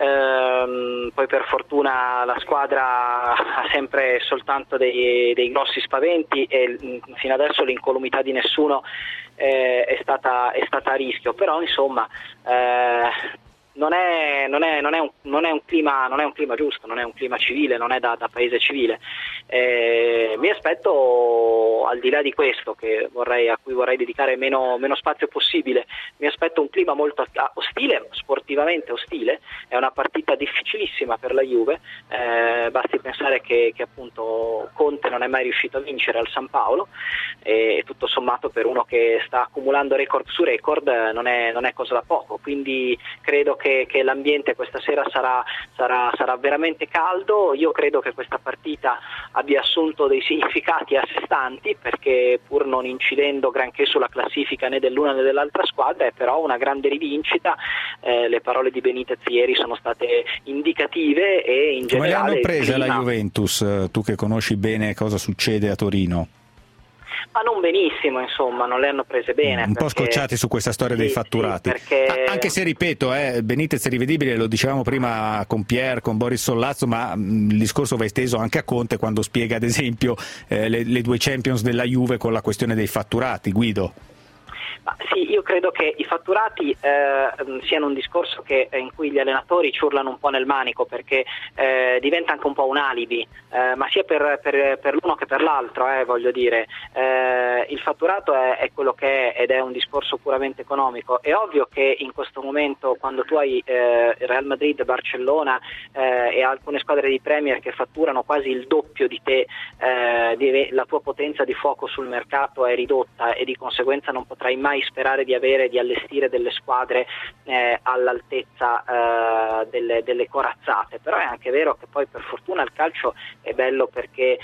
Poi per fortuna la squadra ha sempre soltanto dei grossi spaventi e fino adesso l'incolumità di nessuno è stata a rischio, però insomma non è un clima giusto, non è un clima civile, non è da paese civile. Mi aspetto, al di là di questo, a cui vorrei dedicare meno spazio possibile, mi aspetto un clima molto ostile, sportivamente ostile. È una partita difficilissima per la Juve, basti pensare che appunto Conte non è mai riuscito a vincere al San Paolo, e tutto sommato per uno che sta accumulando record su record non è cosa da poco, quindi credo che l'ambiente questa sera sarà veramente caldo. Io credo che questa partita abbia assunto dei significati a sé stanti, perché pur non incidendo granché sulla classifica né dell'una né dell'altra squadra, è però una grande rivincita. Le parole di Benitez ieri sono state indicative e in generale... Come le hanno prese la Juventus, tu che conosci bene cosa succede a Torino? Ma non benissimo, insomma, non le hanno prese bene. Un po' scocciati su questa storia dei fatturati. Perché... Anche se, ripeto, Benitez è rivedibile, lo dicevamo prima con Pierre, con Boris Sollazzo, ma il discorso va esteso anche a Conte quando spiega, ad esempio, le due Champions della Juve con la questione dei fatturati. Guido. Ma sì, io credo che i fatturati siano un discorso in cui gli allenatori ci urlano un po' nel manico, perché diventa anche un po' un alibi, ma sia per l'uno che per l'altro, voglio dire. Il fatturato è quello che è, ed è un discorso puramente economico. È ovvio che in questo momento, quando tu hai Real Madrid, Barcellona e alcune squadre di Premier che fatturano quasi il doppio di te, la tua potenza di fuoco sul mercato è ridotta e di conseguenza non potrai mai sperare di allestire delle squadre all'altezza delle corazzate. Però è anche vero che poi per fortuna il calcio è bello, perché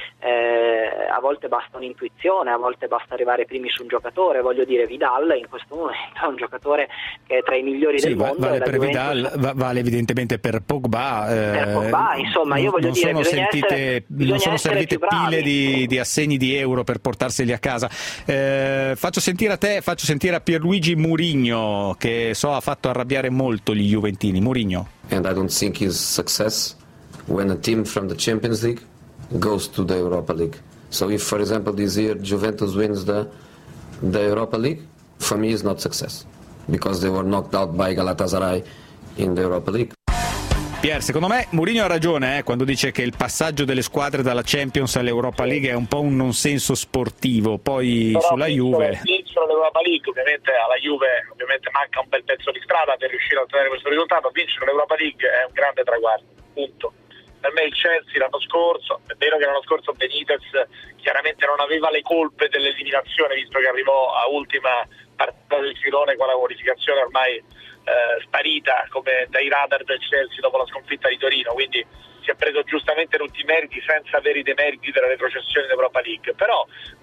a volte basta un'intuizione, a volte basta arrivare primi su un giocatore. Voglio dire, Vidal in questo momento è un giocatore che è tra i migliori del mondo. Vale per Vidal, vale evidentemente per Pogba. Insomma, io voglio dire che non sono servite pile di assegni di euro per portarseli a casa. Faccio sentire a Pierluigi Mourinho, che ha fatto arrabbiare molto gli juventini. Mourinho. And I don't think it's success when a team from the Champions League goes to the Europa League. So if, for example, this year Juventus wins the Europa League, for me it's not success, because they were knocked out by Galatasaray in the Europa League. Pier, secondo me Mourinho ha ragione quando dice che il passaggio delle squadre dalla Champions all'Europa League è un po' un nonsenso sportivo. Poi però sulla Juve... Vincere l'Europa League, ovviamente alla Juve manca un bel pezzo di strada per riuscire a ottenere questo risultato. Vincere l'Europa League è un grande traguardo, punto. Per me il Chelsea l'anno scorso, è vero che l'anno scorso Benitez chiaramente non aveva le colpe dell'eliminazione, visto che arrivò a ultima partita del filone con la qualificazione ormai sparita come dai radar del Chelsea dopo la sconfitta di Torino, quindi si è preso giustamente tutti i meriti senza avere i demeriti della retrocessione in Europa League. Però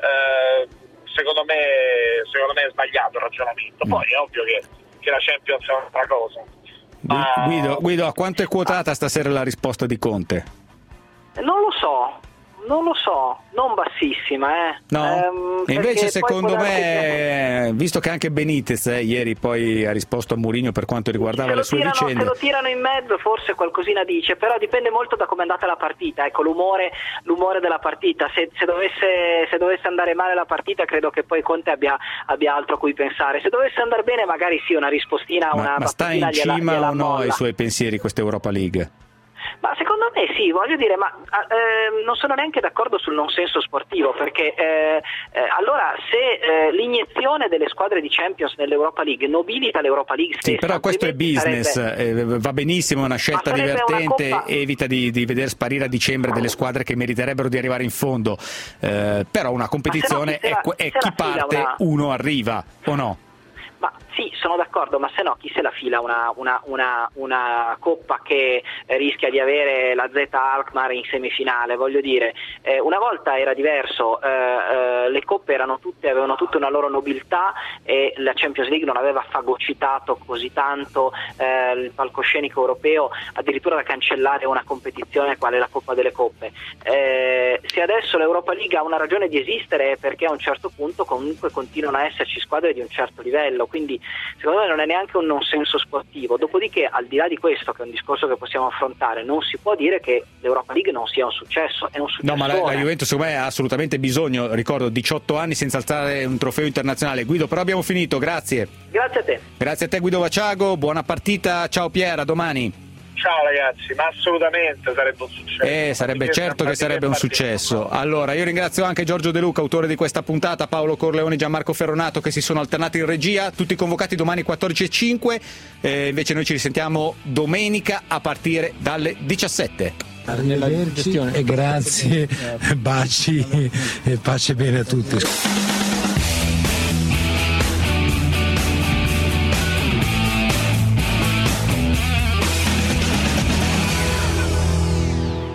secondo me è sbagliato il ragionamento. Poi è ovvio che la Champions è un'altra cosa. Guido, a quanto è quotata stasera la risposta di Conte? Non lo so, non bassissima. No? Invece secondo me, visto che anche Benitez ieri poi ha risposto a Mourinho per quanto riguardava le sue vicende. Se lo tirano in mezzo forse qualcosina dice, però dipende molto da come è andata la partita, ecco, l'umore della partita. Se dovesse andare male la partita, credo che poi Conte abbia altro a cui pensare. Se dovesse andare bene, magari sì, una rispostina, ma sta in cima o no ai suoi pensieri questa Europa League? Ma secondo me sì, voglio dire, ma non sono neanche d'accordo sul non senso sportivo, perché allora se l'iniezione delle squadre di Champions nell'Europa League nobilita l'Europa League stessa... Sì, però questo è business, va benissimo, è una scelta divertente, evita di vedere sparire a dicembre delle squadre che meriterebbero di arrivare in fondo, però una competizione è chi parte, uno arriva, o no? Ma Sì, sono d'accordo, ma se no chi se la fila una coppa che rischia di avere la Z Alkmaar in semifinale? Voglio dire, una volta era diverso, le coppe avevano tutte una loro nobiltà e la Champions League non aveva fagocitato così tanto il palcoscenico europeo, addirittura da cancellare una competizione quale la Coppa delle Coppe. Se adesso l'Europa League ha una ragione di esistere è perché a un certo punto comunque continuano a esserci squadre di un certo livello, quindi secondo me non è neanche un non senso sportivo. Dopodiché, al di là di questo, che è un discorso che possiamo affrontare, non si può dire che l'Europa League non sia un successo, è un successo. No, ma la Juventus secondo me ha assolutamente bisogno, ricordo 18 anni senza alzare un trofeo internazionale. Guido, però abbiamo finito, grazie. Grazie a te. Grazie a te Guido Vaciago, buona partita, ciao Pier, a domani. Ciao ragazzi, ma assolutamente sarebbe un successo. Sarebbe certo che sarebbe un successo. Allora, io ringrazio anche Giorgio De Luca, autore di questa puntata, Paolo Corleone, Gianmarco Ferronato, che si sono alternati in regia, tutti convocati domani 14:05, invece noi ci risentiamo domenica a partire dalle 17. Arrivederci e grazie, baci e pace bene a tutti.